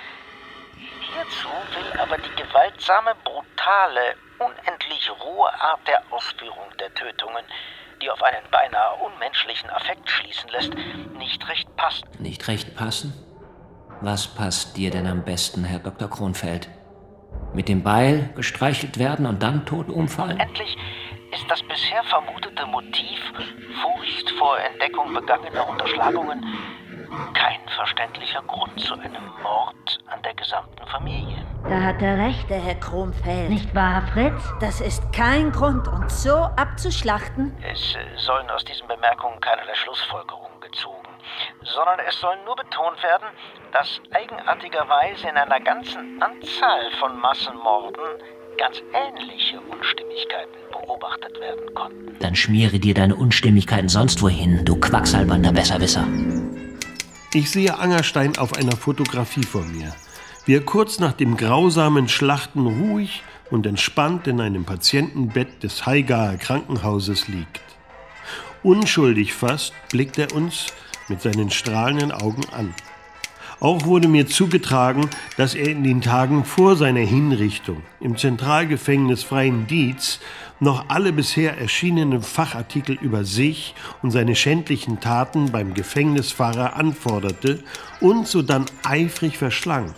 Hierzu will aber die gewaltsame, brutale, unendlich rohe Art der Ausführung der Tötungen, die auf einen beinahe unmenschlichen Affekt schließen lässt, nicht recht passen. Nicht recht passen? Was passt dir denn am besten, Herr Doktor Kronfeld? Mit dem Beil gestreichelt werden und dann tot umfallen? Endlich ist das bisher vermutete Motiv, Furcht vor Entdeckung begangener Unterschlagungen, kein verständlicher Grund zu einem Mord an der gesamten hat er recht, der Herr Kronfeld. Nicht wahr, Fritz? Das ist kein Grund, uns so abzuschlachten. Es äh, sollen aus diesen Bemerkungen keinerlei Schlussfolgerungen gezogen, sondern es soll nur betont werden, dass eigenartigerweise in einer ganzen Anzahl von Massenmorden ganz ähnliche Unstimmigkeiten beobachtet werden konnten. Dann schmiere dir deine Unstimmigkeiten sonst wohin, du quacksalbernder Besserwisser. Ich sehe Angerstein auf einer Fotografie vor mir, wie er kurz nach dem grausamen Schlachten ruhig und entspannt in einem Patientenbett des Haigaer Krankenhauses liegt. Unschuldig fast blickt er uns mit seinen strahlenden Augen an. Auch wurde mir zugetragen, dass er in den Tagen vor seiner Hinrichtung im Zentralgefängnis Freiendietz noch alle bisher erschienenen Fachartikel über sich und seine schändlichen Taten beim Gefängnisfahrer anforderte und sodann eifrig verschlang.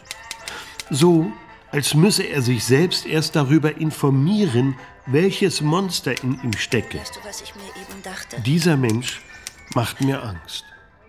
So, als müsse er sich selbst erst darüber informieren, welches Monster in ihm stecke. Weißt du, was ich mir eben dachte? Dieser Mensch macht mir Angst.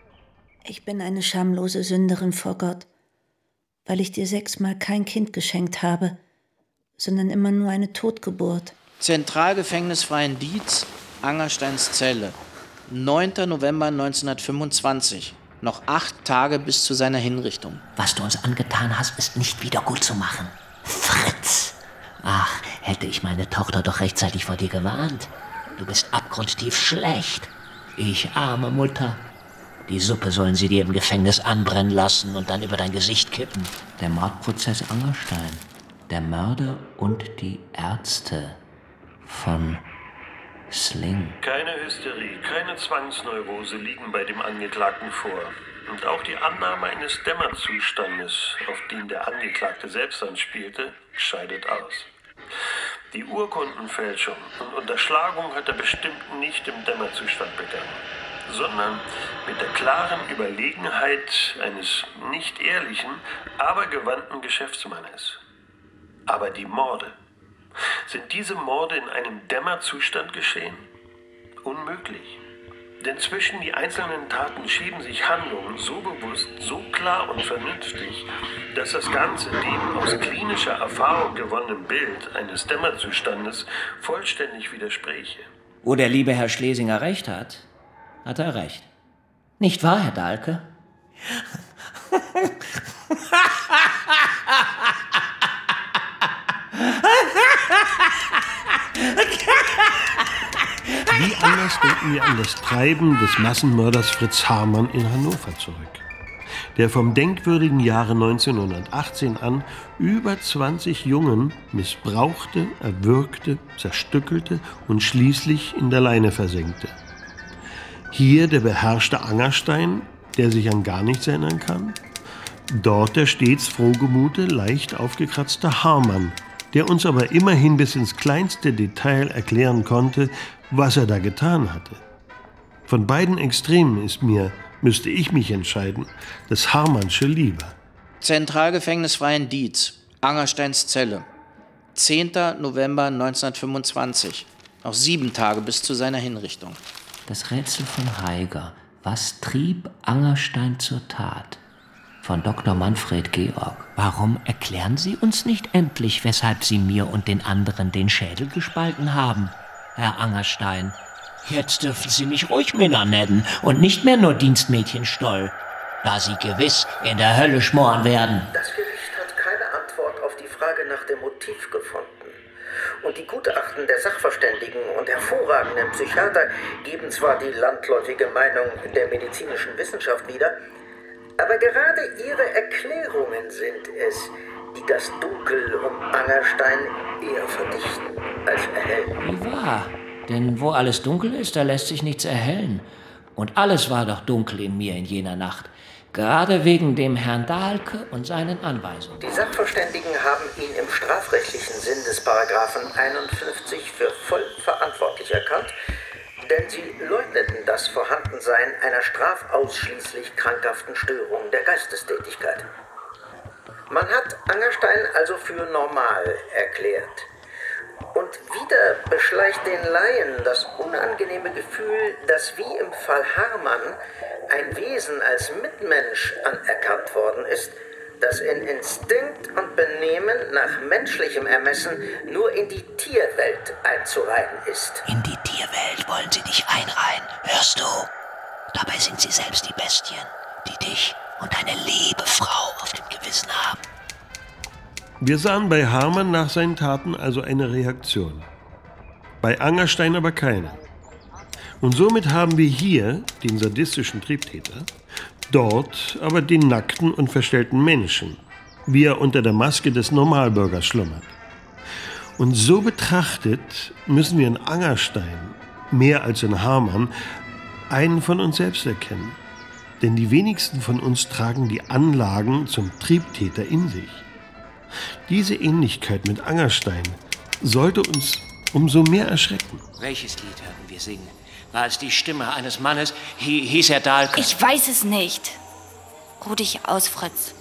Ich bin eine schamlose Sünderin vor Gott, weil ich dir sechsmal kein Kind geschenkt habe, sondern immer nur eine Totgeburt. Zentralgefängnis Freiendietz, Angersteins Zelle. neunter November neunzehnhundertfünfundzwanzig. Noch acht Tage bis zu seiner Hinrichtung. Was du uns angetan hast, ist nicht wieder gut zu machen. Fritz! Ach, hätte ich meine Tochter doch rechtzeitig vor dir gewarnt. Du bist abgrundtief schlecht. Ich arme Mutter. Die Suppe sollen sie dir im Gefängnis anbrennen lassen und dann über dein Gesicht kippen. Der Mordprozess Angerstein. Der Mörder und die Ärzte von Sling. Keine Hysterie, keine Zwangsneurose liegen bei dem Angeklagten vor. Und auch die Annahme eines Dämmerzustandes, auf den der Angeklagte selbst anspielte, scheidet aus. Die Urkundenfälschung und Unterschlagung hat er bestimmt nicht im Dämmerzustand begangen, sondern mit der klaren Überlegenheit eines nicht ehrlichen, aber gewandten Geschäftsmannes. Aber die Morde, sind diese Morde in einem Dämmerzustand geschehen? Unmöglich. Denn zwischen die einzelnen Taten schieben sich Handlungen so bewusst, so klar und vernünftig, dass das Ganze dem aus klinischer Erfahrung gewonnenen Bild eines Dämmerzustandes vollständig widerspräche. Wo der liebe Herr Schlesinger recht hat, hat er recht. Nicht wahr, Herr Dahlke? Wie anders denken wir an das Treiben des Massenmörders Fritz Hamann in Hannover zurück, der vom denkwürdigen Jahre neunzehnhundertachtzehn an über zwanzig Jungen missbrauchte, erwürgte, zerstückelte und schließlich in der Leine versenkte. Hier der beherrschte Angerstein, der sich an gar nichts erinnern kann. Dort der stets frohgemute, leicht aufgekratzte Hamann, der uns aber immerhin bis ins kleinste Detail erklären konnte, was er da getan hatte. Von beiden Extremen ist mir, müsste ich mich entscheiden, das Hamannsche lieber. Zentralgefängnis Freiendietz, Angersteins Zelle. zehnter November neunzehnhundertfünfundzwanzig. Noch sieben Tage bis zu seiner Hinrichtung. Das Rätsel von Haiger. Was trieb Angerstein zur Tat? Von Doktor Manfred Georg. Warum erklären Sie uns nicht endlich, weshalb Sie mir und den anderen den Schädel gespalten haben, Herr Angerstein? Jetzt dürfen Sie mich ruhig Minna nennen und nicht mehr nur Dienstmädchen Stoll, da Sie gewiss in der Hölle schmoren werden. Das Gericht hat keine Antwort auf die Frage nach dem Motiv gefunden. Und die Gutachten der Sachverständigen und hervorragenden Psychiater geben zwar die landläufige Meinung der medizinischen Wissenschaft wieder, aber gerade ihre Erklärungen sind es, die das Dunkel um Angerstein eher verdichten als erhellen. Wie wahr? Denn wo alles dunkel ist, da lässt sich nichts erhellen. Und alles war doch dunkel in mir in jener Nacht. Gerade wegen dem Herrn Dahlke und seinen Anweisungen. Die Sachverständigen haben ihn im strafrechtlichen Sinn des Paragraphen einundfünfzig für voll verantwortlich erkannt, denn sie leugneten das Vorhandensein einer strafausschließlich krankhaften Störung der Geistestätigkeit. Man hat Angerstein also für normal erklärt. Und wieder beschleicht den Laien das unangenehme Gefühl, dass wie im Fall Hamann ein Wesen als Mitmensch anerkannt worden ist, das in Instinkt und Benehmen nach menschlichem Ermessen nur in die Tierwelt einzureihen ist. In die Tierwelt wollen sie dich einreihen, hörst du? Dabei sind sie selbst die Bestien, die dich und deine liebe Frau auf dem Gewissen haben. Wir sahen bei Hamann nach seinen Taten also eine Reaktion. Bei Angerstein aber keine. Und somit haben wir hier den sadistischen Triebtäter, dort aber den nackten und verstellten Menschen, wie er unter der Maske des Normalbürgers schlummert. Und so betrachtet müssen wir in Angerstein, mehr als in Hamann, einen von uns selbst erkennen. Denn die wenigsten von uns tragen die Anlagen zum Triebtäter in sich. Diese Ähnlichkeit mit Angerstein sollte uns umso mehr erschrecken. Welches Lied hörten wir singen? War es die Stimme eines Mannes? Hi- hieß er Dahlke? Ich weiß es nicht. Ruh dich aus, Fritz.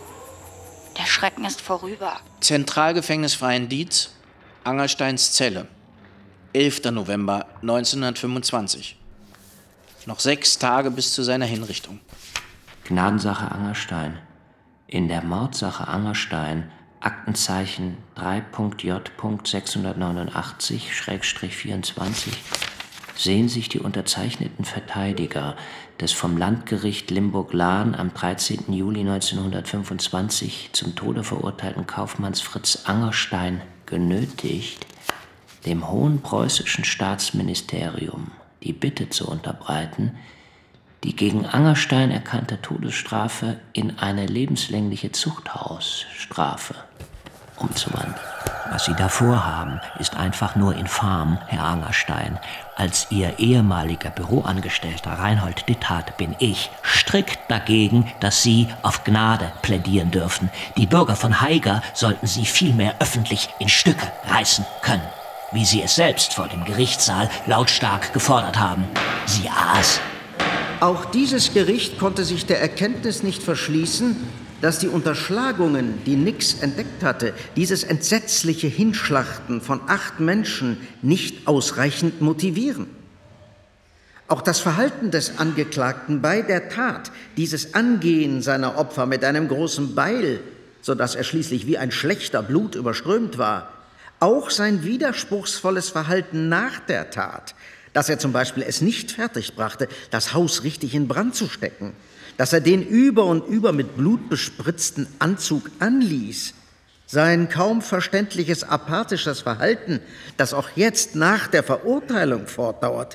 Der Schrecken ist vorüber. Zentralgefängnis Freiendietz, Angersteins Zelle. elfter November neunzehnhundertfünfundzwanzig. Noch sechs Tage bis zu seiner Hinrichtung. Gnadensache Angerstein. In der Mordsache Angerstein, Aktenzeichen drei J sechshundertneunundachtzig vierundzwanzig, sehen sich die unterzeichneten Verteidiger des vom Landgericht Limburg-Lahn am dreizehnten Juli neunzehnhundertfünfundzwanzig zum Tode verurteilten Kaufmanns Fritz Angerstein genötigt, dem Hohen Preußischen Staatsministerium die Bitte zu unterbreiten, die gegen Angerstein erkannte Todesstrafe in eine lebenslängliche Zuchthausstrafe umzuwandeln. Was Sie da vorhaben, ist einfach nur infam, Herr Angerstein. Als Ihr ehemaliger Büroangestellter Reinhold Dittat bin ich strikt dagegen, dass Sie auf Gnade plädieren dürfen. Die Bürger von Haiger sollten Sie vielmehr öffentlich in Stücke reißen können, wie Sie es selbst vor dem Gerichtssaal lautstark gefordert haben. Sie aß. Auch dieses Gericht konnte sich der Erkenntnis nicht verschließen, dass die Unterschlagungen, die Nix entdeckt hatte, dieses entsetzliche Hinschlachten von acht Menschen nicht ausreichend motivieren. Auch das Verhalten des Angeklagten bei der Tat, dieses Angehen seiner Opfer mit einem großen Beil, sodass er schließlich wie ein Schlächter Blut überströmt war, auch sein widerspruchsvolles Verhalten nach der Tat, dass er zum Beispiel es nicht fertigbrachte, das Haus richtig in Brand zu stecken, dass er den über und über mit Blut bespritzten Anzug anließ, sein kaum verständliches apathisches Verhalten, das auch jetzt nach der Verurteilung fortdauert,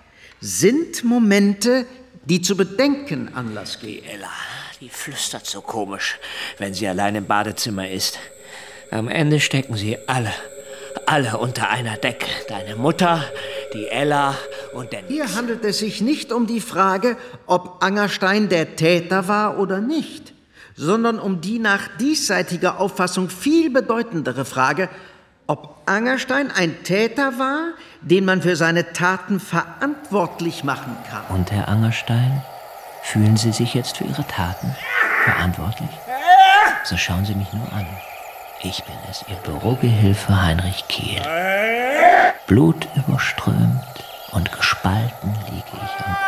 sind Momente, die zu bedenken Anlass geben. Die Ella, die flüstert so komisch, wenn sie allein im Badezimmer ist. Am Ende stecken sie alle, alle unter einer Decke. Deine Mutter, die Ella und der Nix. Hier handelt es sich nicht um die Frage, ob Angerstein der Täter war oder nicht, sondern um die nach diesseitiger Auffassung viel bedeutendere Frage, ob Angerstein ein Täter war, den man für seine Taten verantwortlich machen kann. Und Herr Angerstein, fühlen Sie sich jetzt für Ihre Taten verantwortlich? So schauen Sie mich nur an. Ich bin es, Ihr Bürogehilfe Heinrich Kehl. Blutüberströmt und gespalten liege ich am...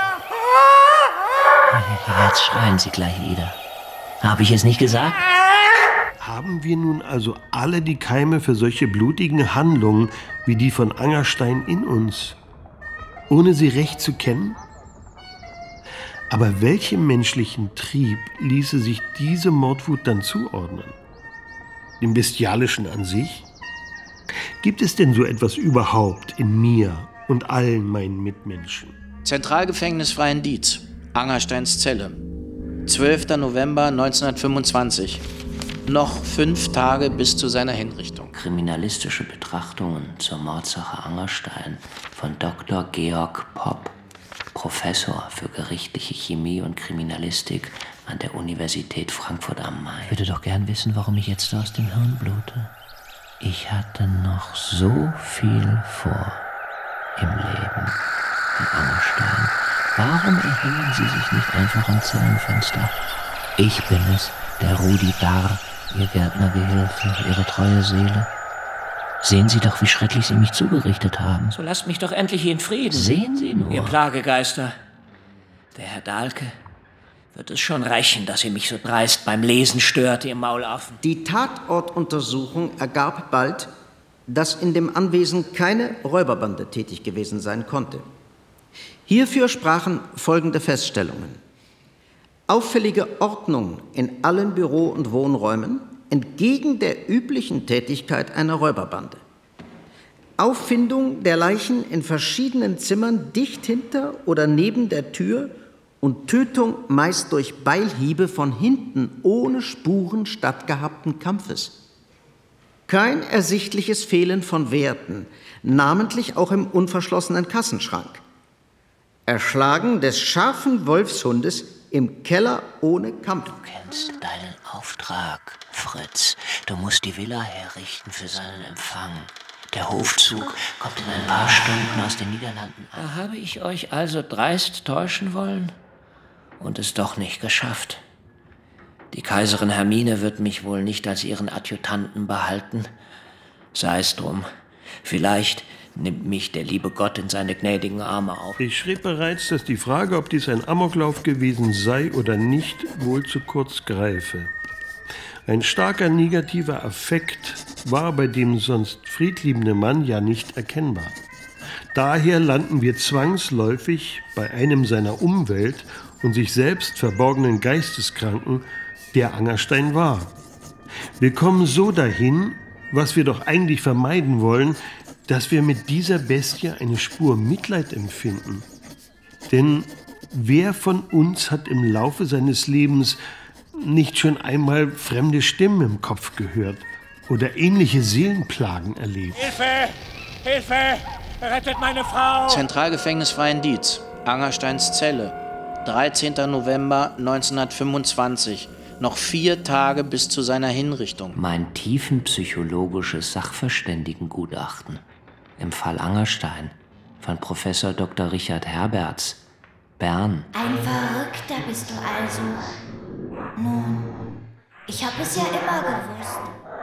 Jetzt schreien Sie gleich wieder. Habe ich es nicht gesagt? Haben wir nun also alle die Keime für solche blutigen Handlungen wie die von Angerstein in uns, ohne sie recht zu kennen? Aber welchem menschlichen Trieb ließe sich diese Mordwut dann zuordnen? Dem Bestialischen an sich? Gibt es denn so etwas überhaupt in mir und allen meinen Mitmenschen? Zentralgefängnis Freiendietz, Angersteins Zelle. zwölfter November neunzehnhundertfünfundzwanzig. Noch fünf Tage bis zu seiner Hinrichtung. Kriminalistische Betrachtungen zur Mordsache Angerstein von Doktor Georg Popp, Professor für gerichtliche Chemie und Kriminalistik an der Universität Frankfurt am Main. Ich würde doch gern wissen, warum ich jetzt so aus dem Hirn blute. Ich hatte noch so viel vor im Leben, Herr Angerstein. Warum erhängen Sie sich nicht einfach am Zellenfenster? Ich bin es, der Rudi Darr, Ihr Gärtnergehilfe, Ihre treue Seele. Sehen Sie doch, wie schrecklich Sie mich zugerichtet haben. So lasst mich doch endlich in Frieden. Sehen Sie nur. Ihr Plagegeister. Der Herr Dahlke wird es schon rächen, dass sie mich so dreist beim Lesen störte, ihr Maulaffen. Die Tatortuntersuchung ergab bald, dass in dem Anwesen keine Räuberbande tätig gewesen sein konnte. Hierfür sprachen folgende Feststellungen: Auffällige Ordnung in allen Büro- und Wohnräumen entgegen der üblichen Tätigkeit einer Räuberbande. Auffindung der Leichen in verschiedenen Zimmern dicht hinter oder neben der Tür und Tötung meist durch Beilhiebe von hinten ohne Spuren stattgehabten Kampfes. Kein ersichtliches Fehlen von Werten, namentlich auch im unverschlossenen Kassenschrank. Erschlagen des scharfen Wolfshundes im Keller ohne Kampf. Du kennst deinen Auftrag, Fritz. Du musst die Villa herrichten für seinen Empfang. Der Hofzug kommt in ein paar Stunden aus den Niederlanden an. Da habe ich euch also dreist täuschen wollen und es doch nicht geschafft. Die Kaiserin Hermine wird mich wohl nicht als ihren Adjutanten behalten. Sei es drum. Vielleicht nimmt mich der liebe Gott in seine gnädigen Arme auf. Ich schrieb bereits, dass die Frage, ob dies ein Amoklauf gewesen sei oder nicht, wohl zu kurz greife. Ein starker negativer Affekt war bei dem sonst friedliebenden Mann ja nicht erkennbar. Daher landen wir zwangsläufig bei einem seiner Umwelt und sich selbst verborgenen Geisteskranken, der Angerstein war. Wir kommen so dahin, was wir doch eigentlich vermeiden wollen, dass wir mit dieser Bestie eine Spur Mitleid empfinden. Denn wer von uns hat im Laufe seines Lebens nicht schon einmal fremde Stimmen im Kopf gehört oder ähnliche Seelenplagen erlebt? Hilfe! Hilfe! Rettet meine Frau! Zentralgefängnis Freiendietz, Angersteins Zelle, dreizehnter November neunzehnhundertfünfundzwanzig. Noch vier Tage bis zu seiner Hinrichtung. Mein tiefenpsychologisches Sachverständigengutachten im Fall Angerstein von Professor Doktor Richard Herberts, Bern. Ein Verrückter bist du also. Nun, ich habe es ja immer gewusst.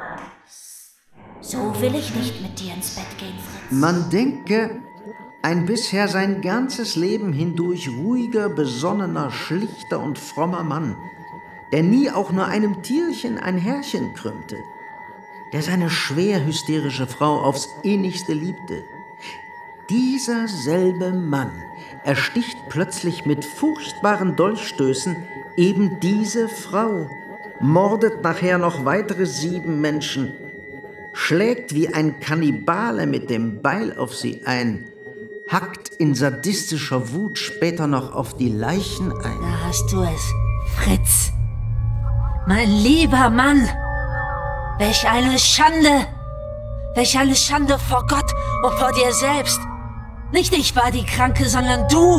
So will ich nicht mit dir ins Bett gehen, Fritz. Man denke, ein bisher sein ganzes Leben hindurch ruhiger, besonnener, schlichter und frommer Mann, der nie auch nur einem Tierchen ein Härchen krümmte, der seine schwer hysterische Frau aufs innigste liebte. Dieser selbe Mann ersticht plötzlich mit furchtbaren Dolchstößen eben diese Frau, mordet nachher noch weitere sieben Menschen, schlägt wie ein Kannibale mit dem Beil auf sie ein, hackt in sadistischer Wut später noch auf die Leichen ein. Da hast du es, Fritz. Mein lieber Mann. Welch eine Schande. Welch eine Schande vor Gott und vor dir selbst. Nicht ich war die Kranke, sondern du.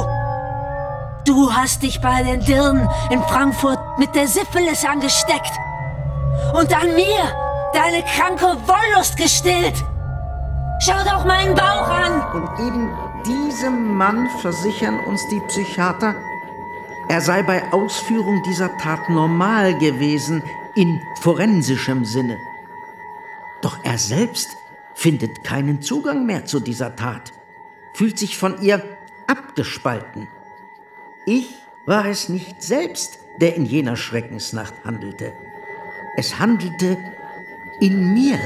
Du hast dich bei den Dirnen in Frankfurt mit der Syphilis angesteckt. Und an mir deine kranke Wollust gestillt. Schau doch meinen Bauch an. Und eben diesem Mann versichern uns die Psychiater, er sei bei Ausführung dieser Tat normal gewesen, in forensischem Sinne. Doch er selbst findet keinen Zugang mehr zu dieser Tat, fühlt sich von ihr abgespalten. Ich war es nicht selbst, der in jener Schreckensnacht handelte. Es handelte in mir.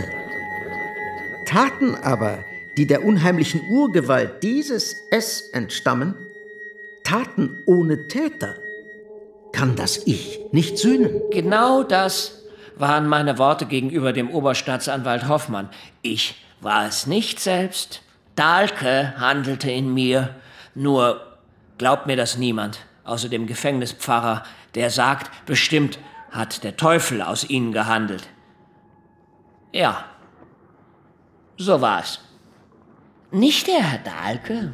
Taten aber, die der unheimlichen Urgewalt dieses Es entstammen, Taten ohne Täter, kann das Ich nicht sühnen. Genau das waren meine Worte gegenüber dem Oberstaatsanwalt Hoffmann. Ich war es nicht selbst. Dahlke handelte in mir. Nur glaubt mir das niemand, außer dem Gefängnispfarrer, der sagt, bestimmt hat der Teufel aus ihnen gehandelt. Ja, so war's. Nicht der Herr Dahlke.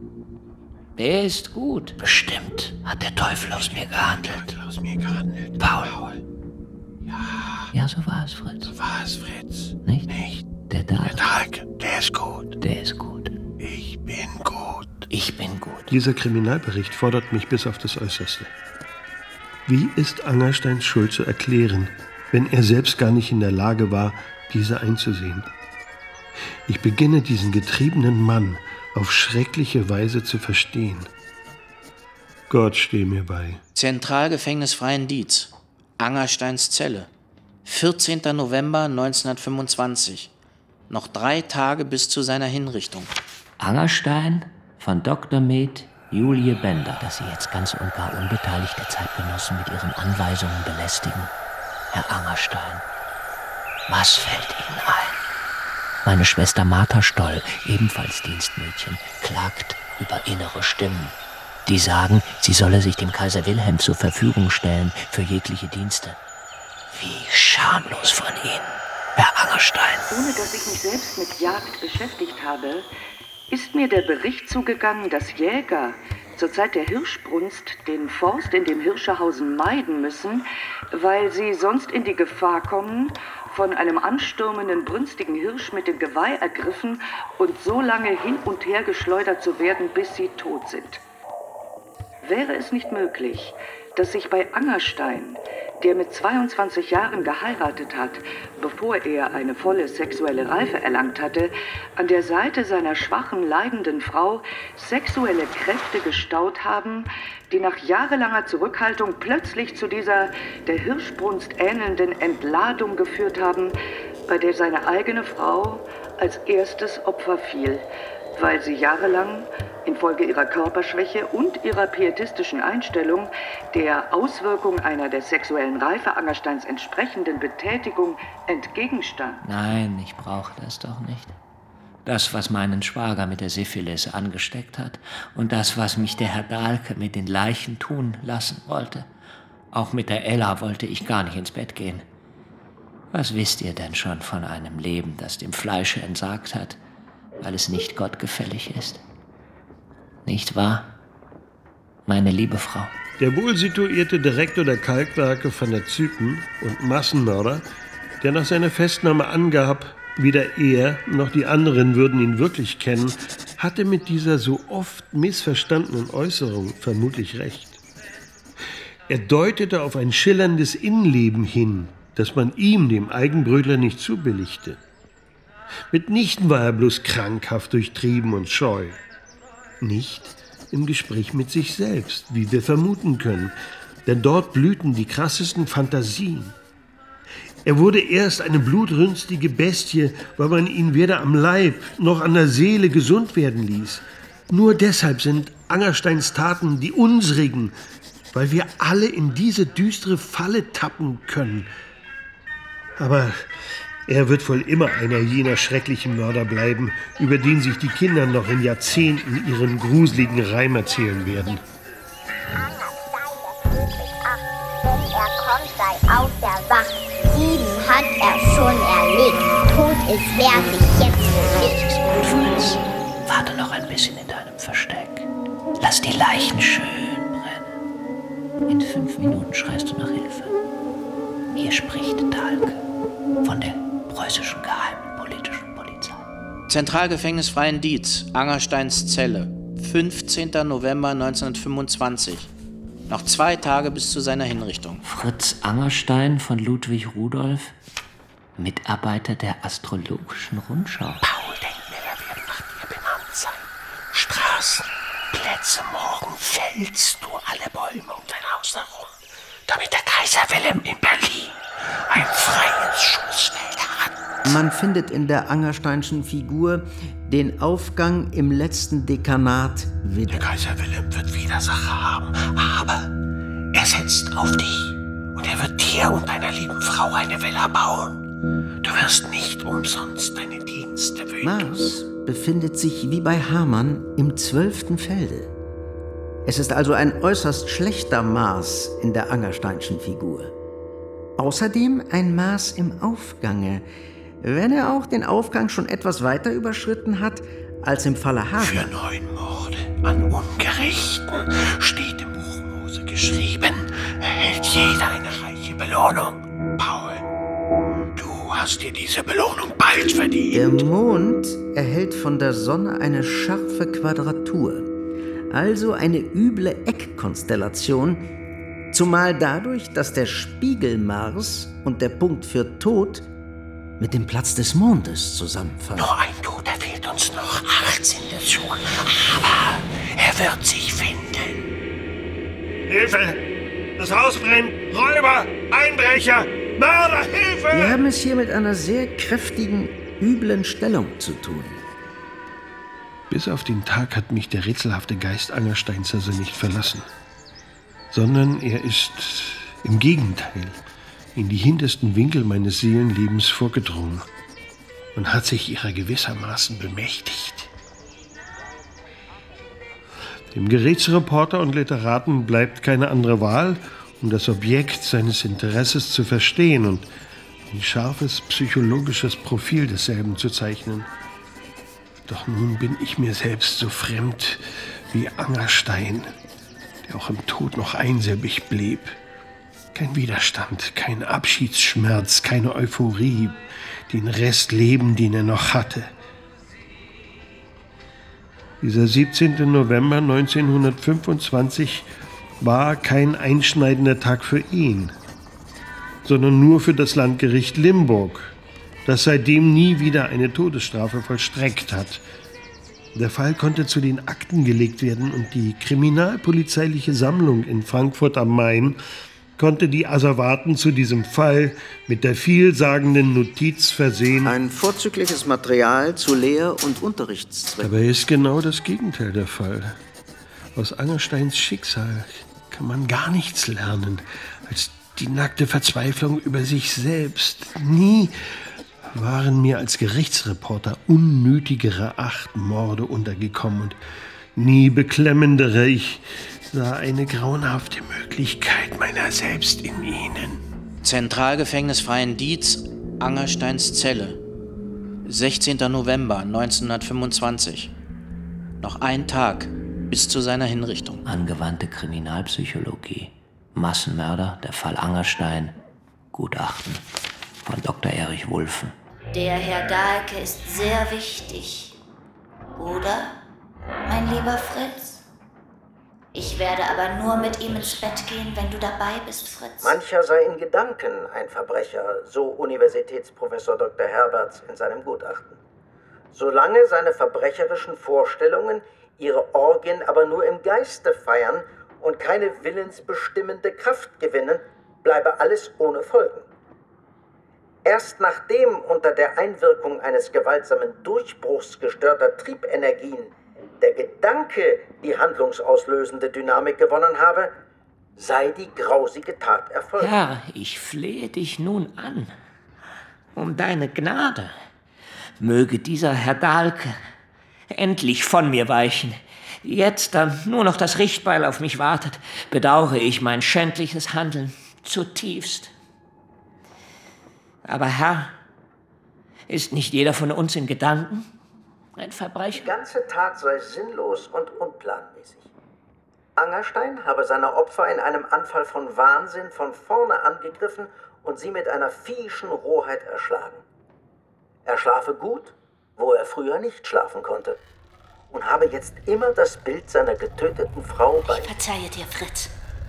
Der ist gut. Bestimmt hat der Teufel aus mir gehandelt. Aus mir gehandelt. Paul. Paul. Ja. Ja, so war es, Fritz. So war es, Fritz. Nicht? Nicht. Der Dahlke. Der Dahlke, der ist gut. Der ist gut. Ich bin gut. Ich bin gut. Dieser Kriminalbericht fordert mich bis auf das Äußerste. Wie ist Angersteins Schuld zu erklären, wenn er selbst gar nicht in der Lage war, diese einzusehen? Ich beginne diesen getriebenen Mann auf schreckliche Weise zu verstehen. Gott steh mir bei. Zentralgefängnis Freiendietz, Angersteins Zelle. vierzehnter November neunzehnhundertfünfundzwanzig. Noch drei Tage bis zu seiner Hinrichtung. Angerstein von Doktor Med Julie Bender. Dass Sie jetzt ganz und gar unbeteiligte Zeitgenossen mit Ihren Anweisungen belästigen. Herr Angerstein, was fällt Ihnen ein? Meine Schwester Martha Stoll, ebenfalls Dienstmädchen, klagt über innere Stimmen. Die sagen, sie solle sich dem Kaiser Wilhelm zur Verfügung stellen für jegliche Dienste. Wie schamlos von Ihnen, Herr Angerstein. Ohne dass ich mich selbst mit Jagd beschäftigt habe, ist mir der Bericht zugegangen, dass Jäger zur Zeit der Hirschbrunst den Forst in dem Hirscherhausen meiden müssen, weil sie sonst in die Gefahr kommen, von einem anstürmenden, brünstigen Hirsch mit dem Geweih ergriffen und so lange hin und her geschleudert zu werden, bis sie tot sind. Wäre es nicht möglich, dass sich bei Angerstein, der mit zweiundzwanzig Jahren geheiratet hat, bevor er eine volle sexuelle Reife erlangt hatte, an der Seite seiner schwachen, leidenden Frau sexuelle Kräfte gestaut haben, die nach jahrelanger Zurückhaltung plötzlich zu dieser der Hirschbrunst ähnelnden Entladung geführt haben, bei der seine eigene Frau als erstes Opfer fiel, weil sie jahrelang infolge ihrer Körperschwäche und ihrer pietistischen Einstellung der Auswirkung einer der sexuellen Reife Angersteins entsprechenden Betätigung entgegenstand. Nein, ich brauche das doch nicht. Das, was meinen Schwager mit der Syphilis angesteckt hat und das, was mich der Herr Dahlke mit den Leichen tun lassen wollte. Auch mit der Ella wollte ich gar nicht ins Bett gehen. Was wisst ihr denn schon von einem Leben, das dem Fleische entsagt hat, weil es nicht gottgefällig ist? Nicht wahr, meine liebe Frau? Der wohlsituierte Direktor der Kalkwerke van der Zypen und Massenmörder, der nach seiner Festnahme angab, weder er noch die anderen würden ihn wirklich kennen, hatte mit dieser so oft missverstandenen Äußerung vermutlich recht. Er deutete auf ein schillerndes Innenleben hin, das man ihm, dem Eigenbrötler, nicht zubilligte. Mitnichten war er bloß krankhaft durchtrieben und scheu. Nicht im Gespräch mit sich selbst, wie wir vermuten können, denn dort blühten die krassesten Fantasien. Er wurde erst eine blutrünstige Bestie, weil man ihn weder am Leib noch an der Seele gesund werden ließ. Nur deshalb sind Angersteins Taten die unsrigen, weil wir alle in diese düstere Falle tappen können. Aber er wird wohl immer einer jener schrecklichen Mörder bleiben, über den sich die Kinder noch in Jahrzehnten ihren gruseligen Reim erzählen werden. Wenn er kommt, sei auf der Wacht. Sieben hat er schon erlegt. Tot ist, wer sich jetzt bewegt. Fritz, warte noch ein bisschen in deinem Versteck. Lass die Leichen schön brennen. In fünf Minuten schreist du nach Hilfe. Hier spricht Dahlke von der preußischen geheimen politischen Polizei. Zentralgefängnis Freiendietz, Angersteins Zelle, fünfzehnter November neunzehnhundertfünfundzwanzig. Noch zwei Tage bis zu seiner Hinrichtung. Fritz Angerstein von Ludwig Rudolf, Mitarbeiter der Astrologischen Rundschau. Paul denkt mir, er wird nach dir benannt sein. Straßen, Plätze, morgen fällst du alle Bäume um dein Haus herum, damit der Kaiser Wilhelm in Berlin ein freies Schussfeld hat. Man findet in der Angersteinschen Figur den Aufgang im letzten Dekanat wieder. Der Kaiser Wilhelm wird Widersacher haben, aber er setzt auf dich und er wird dir und deiner lieben Frau eine Villa bauen. Du wirst nicht umsonst deine Dienste wünschen. Mars befindet sich wie bei Hamann im zwölften Felde. Es ist also ein äußerst schlechter Mars in der Angersteinschen Figur. Außerdem ein Mars im Aufgange, wenn er auch den Aufgang schon etwas weiter überschritten hat als im Falle Hamann. Für neun Morde an Ungerechten steht im Buch Mose geschrieben, erhält jeder eine reiche Belohnung. Paul, du hast dir diese Belohnung bald verdient. Der Mond erhält von der Sonne eine scharfe Quadratur, also eine üble Eckkonstellation, zumal dadurch, dass der Spiegel Mars und der Punkt für Tod mit dem Platz des Mondes zusammenfallen. Nur ein Toter fehlt uns noch, achtzehn dazu, aber er wird sich finden. Hilfe! Das Haus brennt! Räuber! Einbrecher! Mörder! Hilfe! Wir haben es hier mit einer sehr kräftigen, üblen Stellung zu tun. Bis auf den Tag hat mich der rätselhafte Geist Angersteins also nicht verlassen. Sondern er ist im Gegenteil in die hintersten Winkel meines Seelenlebens vorgedrungen und hat sich ihrer gewissermaßen bemächtigt. Dem Gerichtsreporter und Literaten bleibt keine andere Wahl, um das Objekt seines Interesses zu verstehen und ein scharfes psychologisches Profil desselben zu zeichnen. Doch nun bin ich mir selbst so fremd wie Angerstein, der auch im Tod noch einsilbig blieb. Kein Widerstand, kein Abschiedsschmerz, keine Euphorie, den Rest Leben, den er noch hatte. Dieser siebzehnten November neunzehnhundertfünfundzwanzig war kein einschneidender Tag für ihn, sondern nur für das Landgericht Limburg, das seitdem nie wieder eine Todesstrafe vollstreckt hat. Der Fall konnte zu den Akten gelegt werden und die kriminalpolizeiliche Sammlung in Frankfurt am Main konnte die Asservaten zu diesem Fall mit der vielsagenden Notiz versehen: Ein vorzügliches Material zu Lehr- und Unterrichtszwecken. Dabei ist genau das Gegenteil der Fall. Aus Angersteins Schicksal kann man gar nichts lernen, als die nackte Verzweiflung über sich selbst. Nie waren mir als Gerichtsreporter unnötigere acht Morde untergekommen und nie beklemmendere. Ich sah eine grauenhafte Möglichkeit meiner selbst in ihnen. Zentralgefängnis Freiendietz, Angersteins Zelle. sechzehnten November neunzehnhundertfünfundzwanzig. Noch ein Tag bis zu seiner Hinrichtung. Angewandte Kriminalpsychologie. Massenmörder, der Fall Angerstein. Gutachten von Doktor Erich Wulffen. Der Herr Dahlke ist sehr wichtig. Oder, mein lieber Fritz? Ich werde aber nur mit ihm ins Bett gehen, wenn du dabei bist, Fritz. Mancher sei in Gedanken ein Verbrecher, so Universitätsprofessor Doktor Herberts in seinem Gutachten. Solange seine verbrecherischen Vorstellungen ihre Orgien aber nur im Geiste feiern und keine willensbestimmende Kraft gewinnen, bleibe alles ohne Folgen. Erst nachdem unter der Einwirkung eines gewaltsamen Durchbruchs gestörter Triebenergien der Gedanke die handlungsauslösende Dynamik gewonnen habe, sei die grausige Tat erfolgt. Herr, ich flehe dich nun an, um deine Gnade. Möge dieser Herr Dahlke endlich von mir weichen. Jetzt, da nur noch das Richtbeil auf mich wartet, bedauere ich mein schändliches Handeln zutiefst. Aber Herr, ist nicht jeder von uns in Gedanken ein Verbrecher? Die ganze Tat sei sinnlos und unplanmäßig. Angerstein habe seine Opfer in einem Anfall von Wahnsinn von vorne angegriffen und sie mit einer viehischen Rohheit erschlagen. Er schlafe gut, wo er früher nicht schlafen konnte, und habe jetzt immer das Bild seiner getöteten Frau bei... Ich verzeihe dir, Fritz.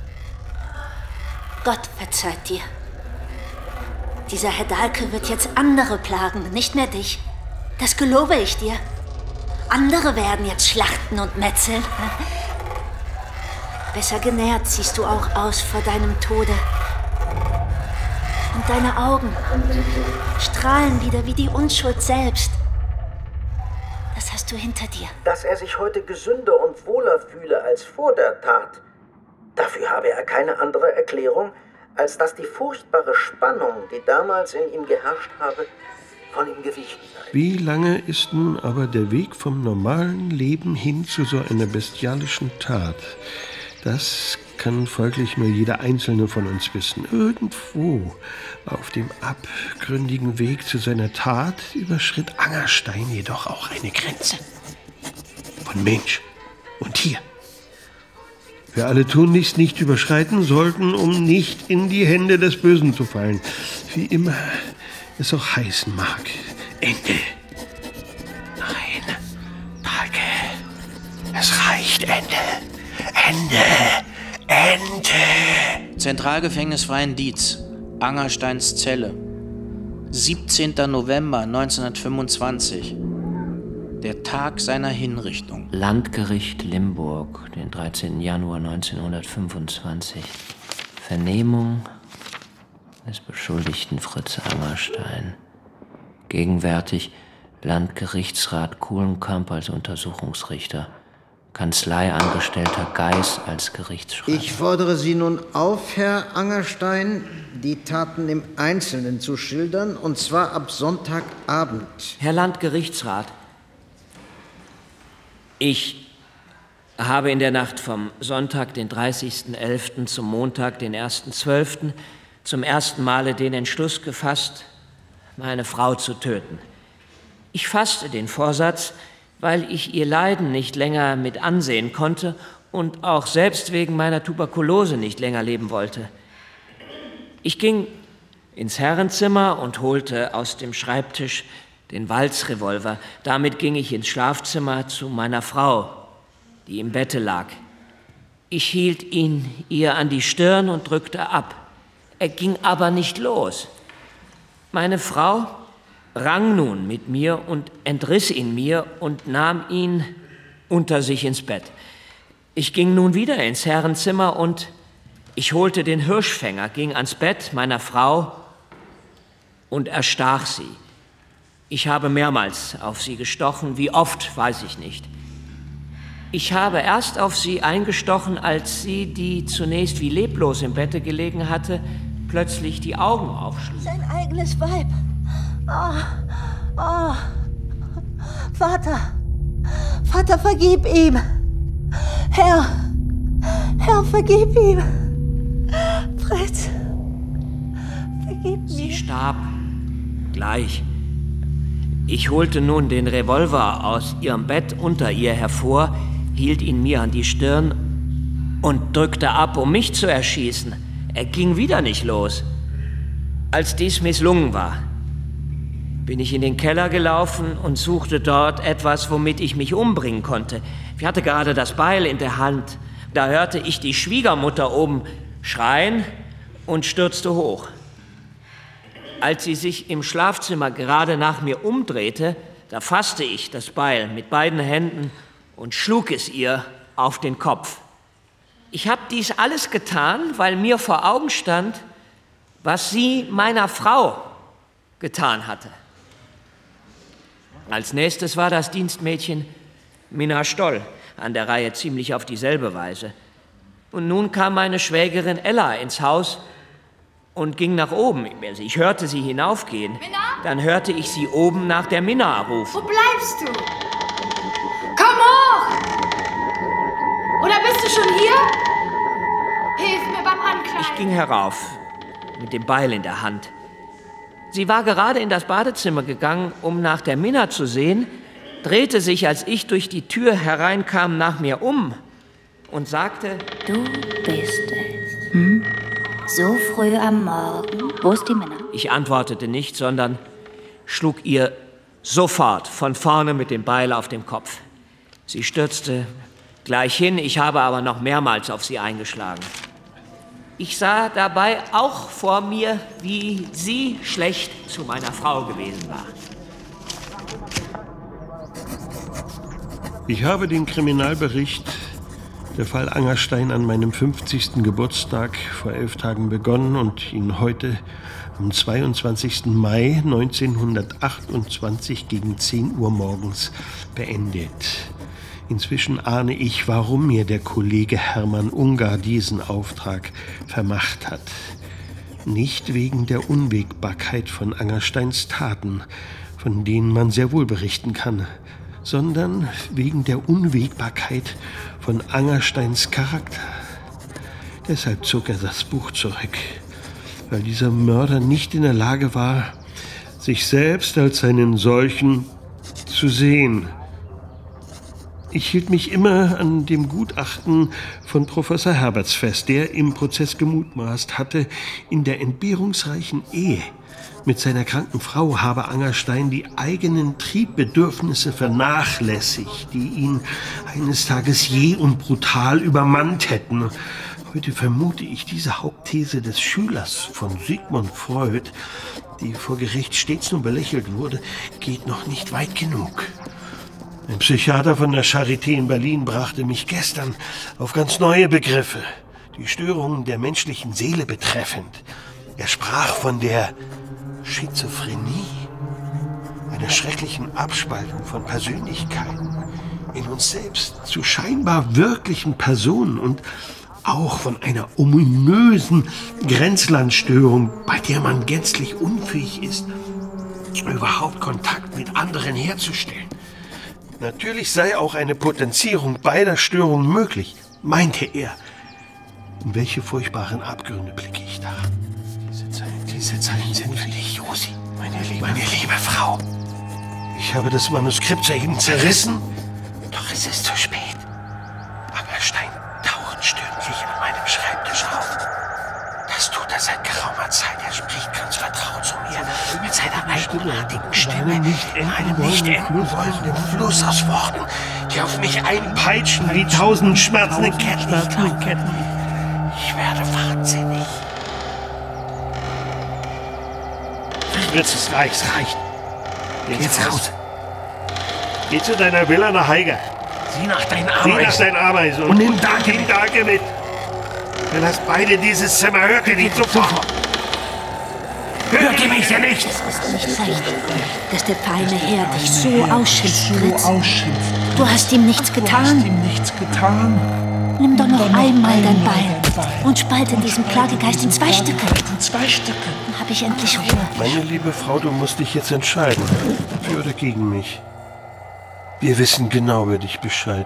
Gott verzeiht dir. Dieser Herr Dahlke wird jetzt andere plagen, nicht mehr dich. Das gelobe ich dir. Andere werden jetzt schlachten und metzeln. Besser genährt siehst du auch aus vor deinem Tode. Und deine Augen strahlen wieder wie die Unschuld selbst. Das hast du hinter dir. Dass er sich heute gesünder und wohler fühle als vor der Tat, dafür habe er keine andere Erklärung, als dass die furchtbare Spannung, die damals in ihm geherrscht habe, von ihm gewichen sei. Wie lange ist nun aber der Weg vom normalen Leben hin zu so einer bestialischen Tat? Das kann folglich nur jeder Einzelne von uns wissen. Irgendwo auf dem abgründigen Weg zu seiner Tat überschritt Angerstein jedoch auch eine Grenze. Von Mensch und Tier. Wir alle tunlichst nicht überschreiten sollten, um nicht in die Hände des Bösen zu fallen. Wie immer es auch heißen mag. Ende. Nein, Dahlke. Es reicht. Ende. Ende. Ende. Zentralgefängnis Freiendietz, Angersteins Zelle. siebzehnten November neunzehnhundertfünfundzwanzig. Der Tag seiner Hinrichtung. Landgericht Limburg, den dreizehnten Januar neunzehnhundertfünfundzwanzig. Vernehmung des Beschuldigten Fritz Angerstein. Gegenwärtig Landgerichtsrat Kuhlenkamp als Untersuchungsrichter. Kanzleiangestellter Geis als Gerichtsschreiber. Ich fordere Sie nun auf, Herr Angerstein, die Taten im Einzelnen zu schildern, und zwar ab Sonntagabend. Herr Landgerichtsrat, ich habe in der Nacht vom Sonntag, den dreißigsten elften zum Montag, den ersten zwölften zum ersten Male den Entschluss gefasst, meine Frau zu töten. Ich fasste den Vorsatz, weil ich ihr Leiden nicht länger mit ansehen konnte und auch selbst wegen meiner Tuberkulose nicht länger leben wollte. Ich ging ins Herrenzimmer und holte aus dem Schreibtisch den Walzrevolver. Damit ging ich ins Schlafzimmer zu meiner Frau, die im Bette lag. Ich hielt ihn ihr an die Stirn und drückte ab. Er ging aber nicht los. Meine Frau rang nun mit mir und entriss ihn mir und nahm ihn unter sich ins Bett. Ich ging nun wieder ins Herrenzimmer und ich holte den Hirschfänger, ging ans Bett meiner Frau und erstach sie. Ich habe mehrmals auf sie gestochen, wie oft, weiß ich nicht. Ich habe erst auf sie eingestochen, als sie, die zunächst wie leblos im Bette gelegen hatte, plötzlich die Augen aufschlug. Sein eigenes Weib. Oh, oh. Vater, Vater, vergib ihm. Herr, Herr, vergib ihm. Fritz, vergib mir. Sie starb gleich. Ich holte nun den Revolver aus ihrem Bett unter ihr hervor, hielt ihn mir an die Stirn und drückte ab, um mich zu erschießen. Er ging wieder nicht los. Als dies misslungen war, bin ich in den Keller gelaufen und suchte dort etwas, womit ich mich umbringen konnte. Ich hatte gerade das Beil in der Hand. Da hörte ich die Schwiegermutter oben schreien und stürzte hoch. Als sie sich im Schlafzimmer gerade nach mir umdrehte, da fasste ich das Beil mit beiden Händen und schlug es ihr auf den Kopf. Ich habe dies alles getan, weil mir vor Augen stand, was sie meiner Frau getan hatte. Als nächstes war das Dienstmädchen Minna Stoll an der Reihe, ziemlich auf dieselbe Weise. Und nun kam meine Schwägerin Ella ins Haus und ging nach oben. Also ich hörte sie hinaufgehen. Minna? Dann hörte ich sie oben nach der Minna rufen. Wo bleibst du? Komm hoch! Oder bist du schon hier? Hilf mir beim Ankleiden. Ich ging herauf, mit dem Beil in der Hand. Sie war gerade in das Badezimmer gegangen, um nach der Minna zu sehen, drehte sich, als ich durch die Tür hereinkam, nach mir um und sagte: Du bist es. Hm? So früh am Morgen. Wo ist die Minna? Ich antwortete nicht, sondern schlug ihr sofort von vorne mit dem Beil auf dem Kopf. Sie stürzte gleich hin, ich habe aber noch mehrmals auf sie eingeschlagen. Ich sah dabei auch vor mir, wie sie schlecht zu meiner Frau gewesen war. Ich habe den Kriminalbericht, der Fall Angerstein, an meinem fünfzigsten Geburtstag vor elf Tagen begonnen und ihn heute am zweiundzwanzigsten Mai neunzehnhundertachtundzwanzig gegen zehn Uhr morgens beendet. Inzwischen ahne ich, warum mir der Kollege Hermann Ungar diesen Auftrag vermacht hat. Nicht wegen der Unwägbarkeit von Angersteins Taten, von denen man sehr wohl berichten kann, sondern wegen der Unwägbarkeit von Angersteins Charakter. Deshalb zog er das Buch zurück, weil dieser Mörder nicht in der Lage war, sich selbst als einen solchen zu sehen. Ich hielt mich immer an dem Gutachten von Professor Herberts fest, der im Prozess gemutmaßt hatte, in der entbehrungsreichen Ehe mit seiner kranken Frau habe Angerstein die eigenen Triebbedürfnisse vernachlässigt, die ihn eines Tages jäh und brutal übermannt hätten. Heute vermute ich, diese Hauptthese des Schülers von Sigmund Freud, die vor Gericht stets nur belächelt wurde, geht noch nicht weit genug. Ein Psychiater von der Charité in Berlin brachte mich gestern auf ganz neue Begriffe, die Störungen der menschlichen Seele betreffend. Er sprach von der Schizophrenie, einer schrecklichen Abspaltung von Persönlichkeiten in uns selbst zu scheinbar wirklichen Personen und auch von einer ominösen Grenzlandstörung, bei der man gänzlich unfähig ist, überhaupt Kontakt mit anderen herzustellen. Natürlich sei auch eine Potenzierung beider Störungen möglich, meinte er. In welche furchtbaren Abgründe blicke ich da? Diese Zeilen, diese Zeilen sind für dich, Josi, meine liebe, meine liebe Frau. Ich habe das Manuskript soeben zerrissen, doch es ist zu spät. Angerstein taucht stündlich an meinem Schreibtisch auf. Das tut er seit geraumer Zeit. Er spricht ganz vertraut zu mir mit seiner eigenartigen Stimme, in einem nicht enden wollenden Fluss aus Worten, die auf mich einpeitschen wie tausend schmerzende Ketten. Ich werde wahnsinnig. Fritz, es reicht, es reicht. Geh jetzt raus. Geh zu deiner Villa nach Haiger. Sieh nach deinen Ameisen. Sieh nach deinen Ameisen. Und nimm Dake mit. Dake mit. Verlasst beide dieses Zimmer. Hört ihr nicht sofort. Hört ihr mich denn nicht? Es ist nicht recht, dass der feine Herr dich so ausschimpft, Fritz. Du hast ihm nichts getan. Du hast ihm nichts getan. Nimm doch noch einmal dein Bein und spalte diesen Plagegeist in zwei Stücke. In zwei Stücke. Dann habe ich endlich Ruhe. Meine liebe Frau, du musst dich jetzt entscheiden. Für oder gegen mich. Wir wissen genau über dich Bescheid.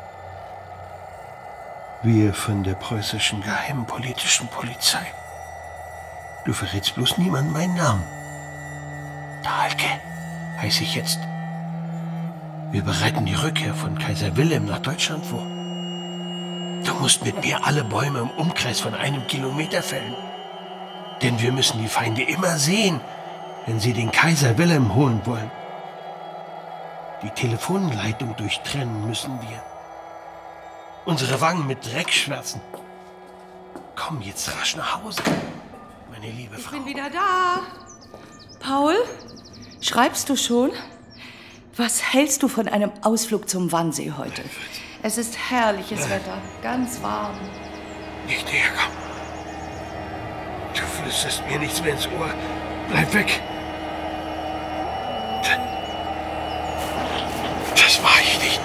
Wir von der preußischen geheimen politischen Polizei. Du verrätst bloß niemandem meinen Namen. Dahlke heiße ich jetzt. Wir bereiten die Rückkehr von Kaiser Wilhelm nach Deutschland vor. Du musst mit mir alle Bäume im Umkreis von einem Kilometer fällen. Denn wir müssen die Feinde immer sehen, wenn sie den Kaiser Wilhelm holen wollen. Die Telefonleitung durchtrennen müssen wir. Unsere Wangen mit Dreck schwärzen. Komm jetzt rasch nach Hause, meine liebe Frau. Ich bin wieder da. Paul, schreibst du schon? Was hältst du von einem Ausflug zum Wannsee heute? Es ist herrliches äh. Wetter, ganz warm. Nicht näher kommen. Du flüsterst mir nichts mehr ins Ohr. Bleib weg. Das war ich nicht.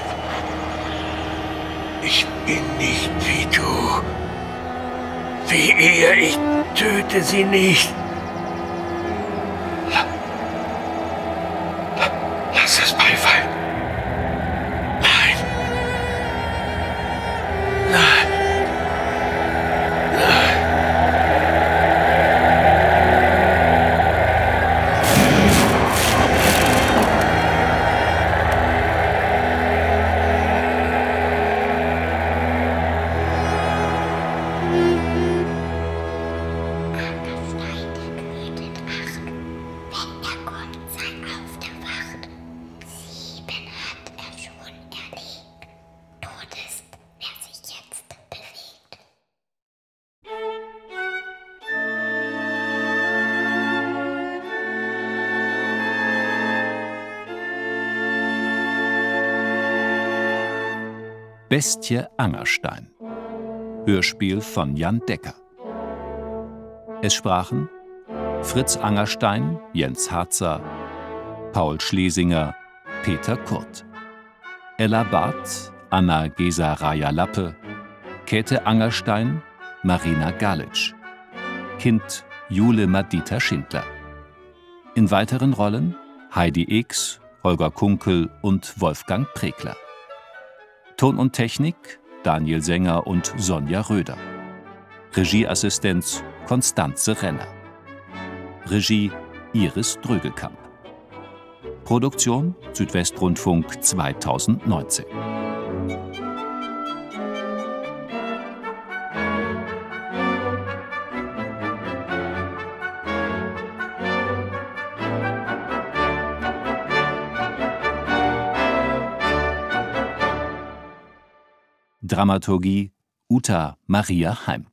Ich bin nicht wie du. Wie er, ich töte sie nicht. Lass es beifallen. Nein. Nein. Nein. Bestie Angerstein. Hörspiel von Jan Decker. Es sprachen Fritz Angerstein, Jens Harzer, Paul Schlesinger, Peter Kurt. Ella Barth, Anna Gesa-Raja-Lappe, Käthe Angerstein, Marina Galitsch. Kind Jule Madita Schindler. In weiteren Rollen Heidi Eeks, Holger Kunkel und Wolfgang Prekler. Ton und Technik Daniel Sänger und Sonja Röder. Regieassistenz Konstanze Renner. Regie Iris Drögelkamp. Produktion Südwestrundfunk zweitausendneunzehn. Dramaturgie Uta Maria Heim.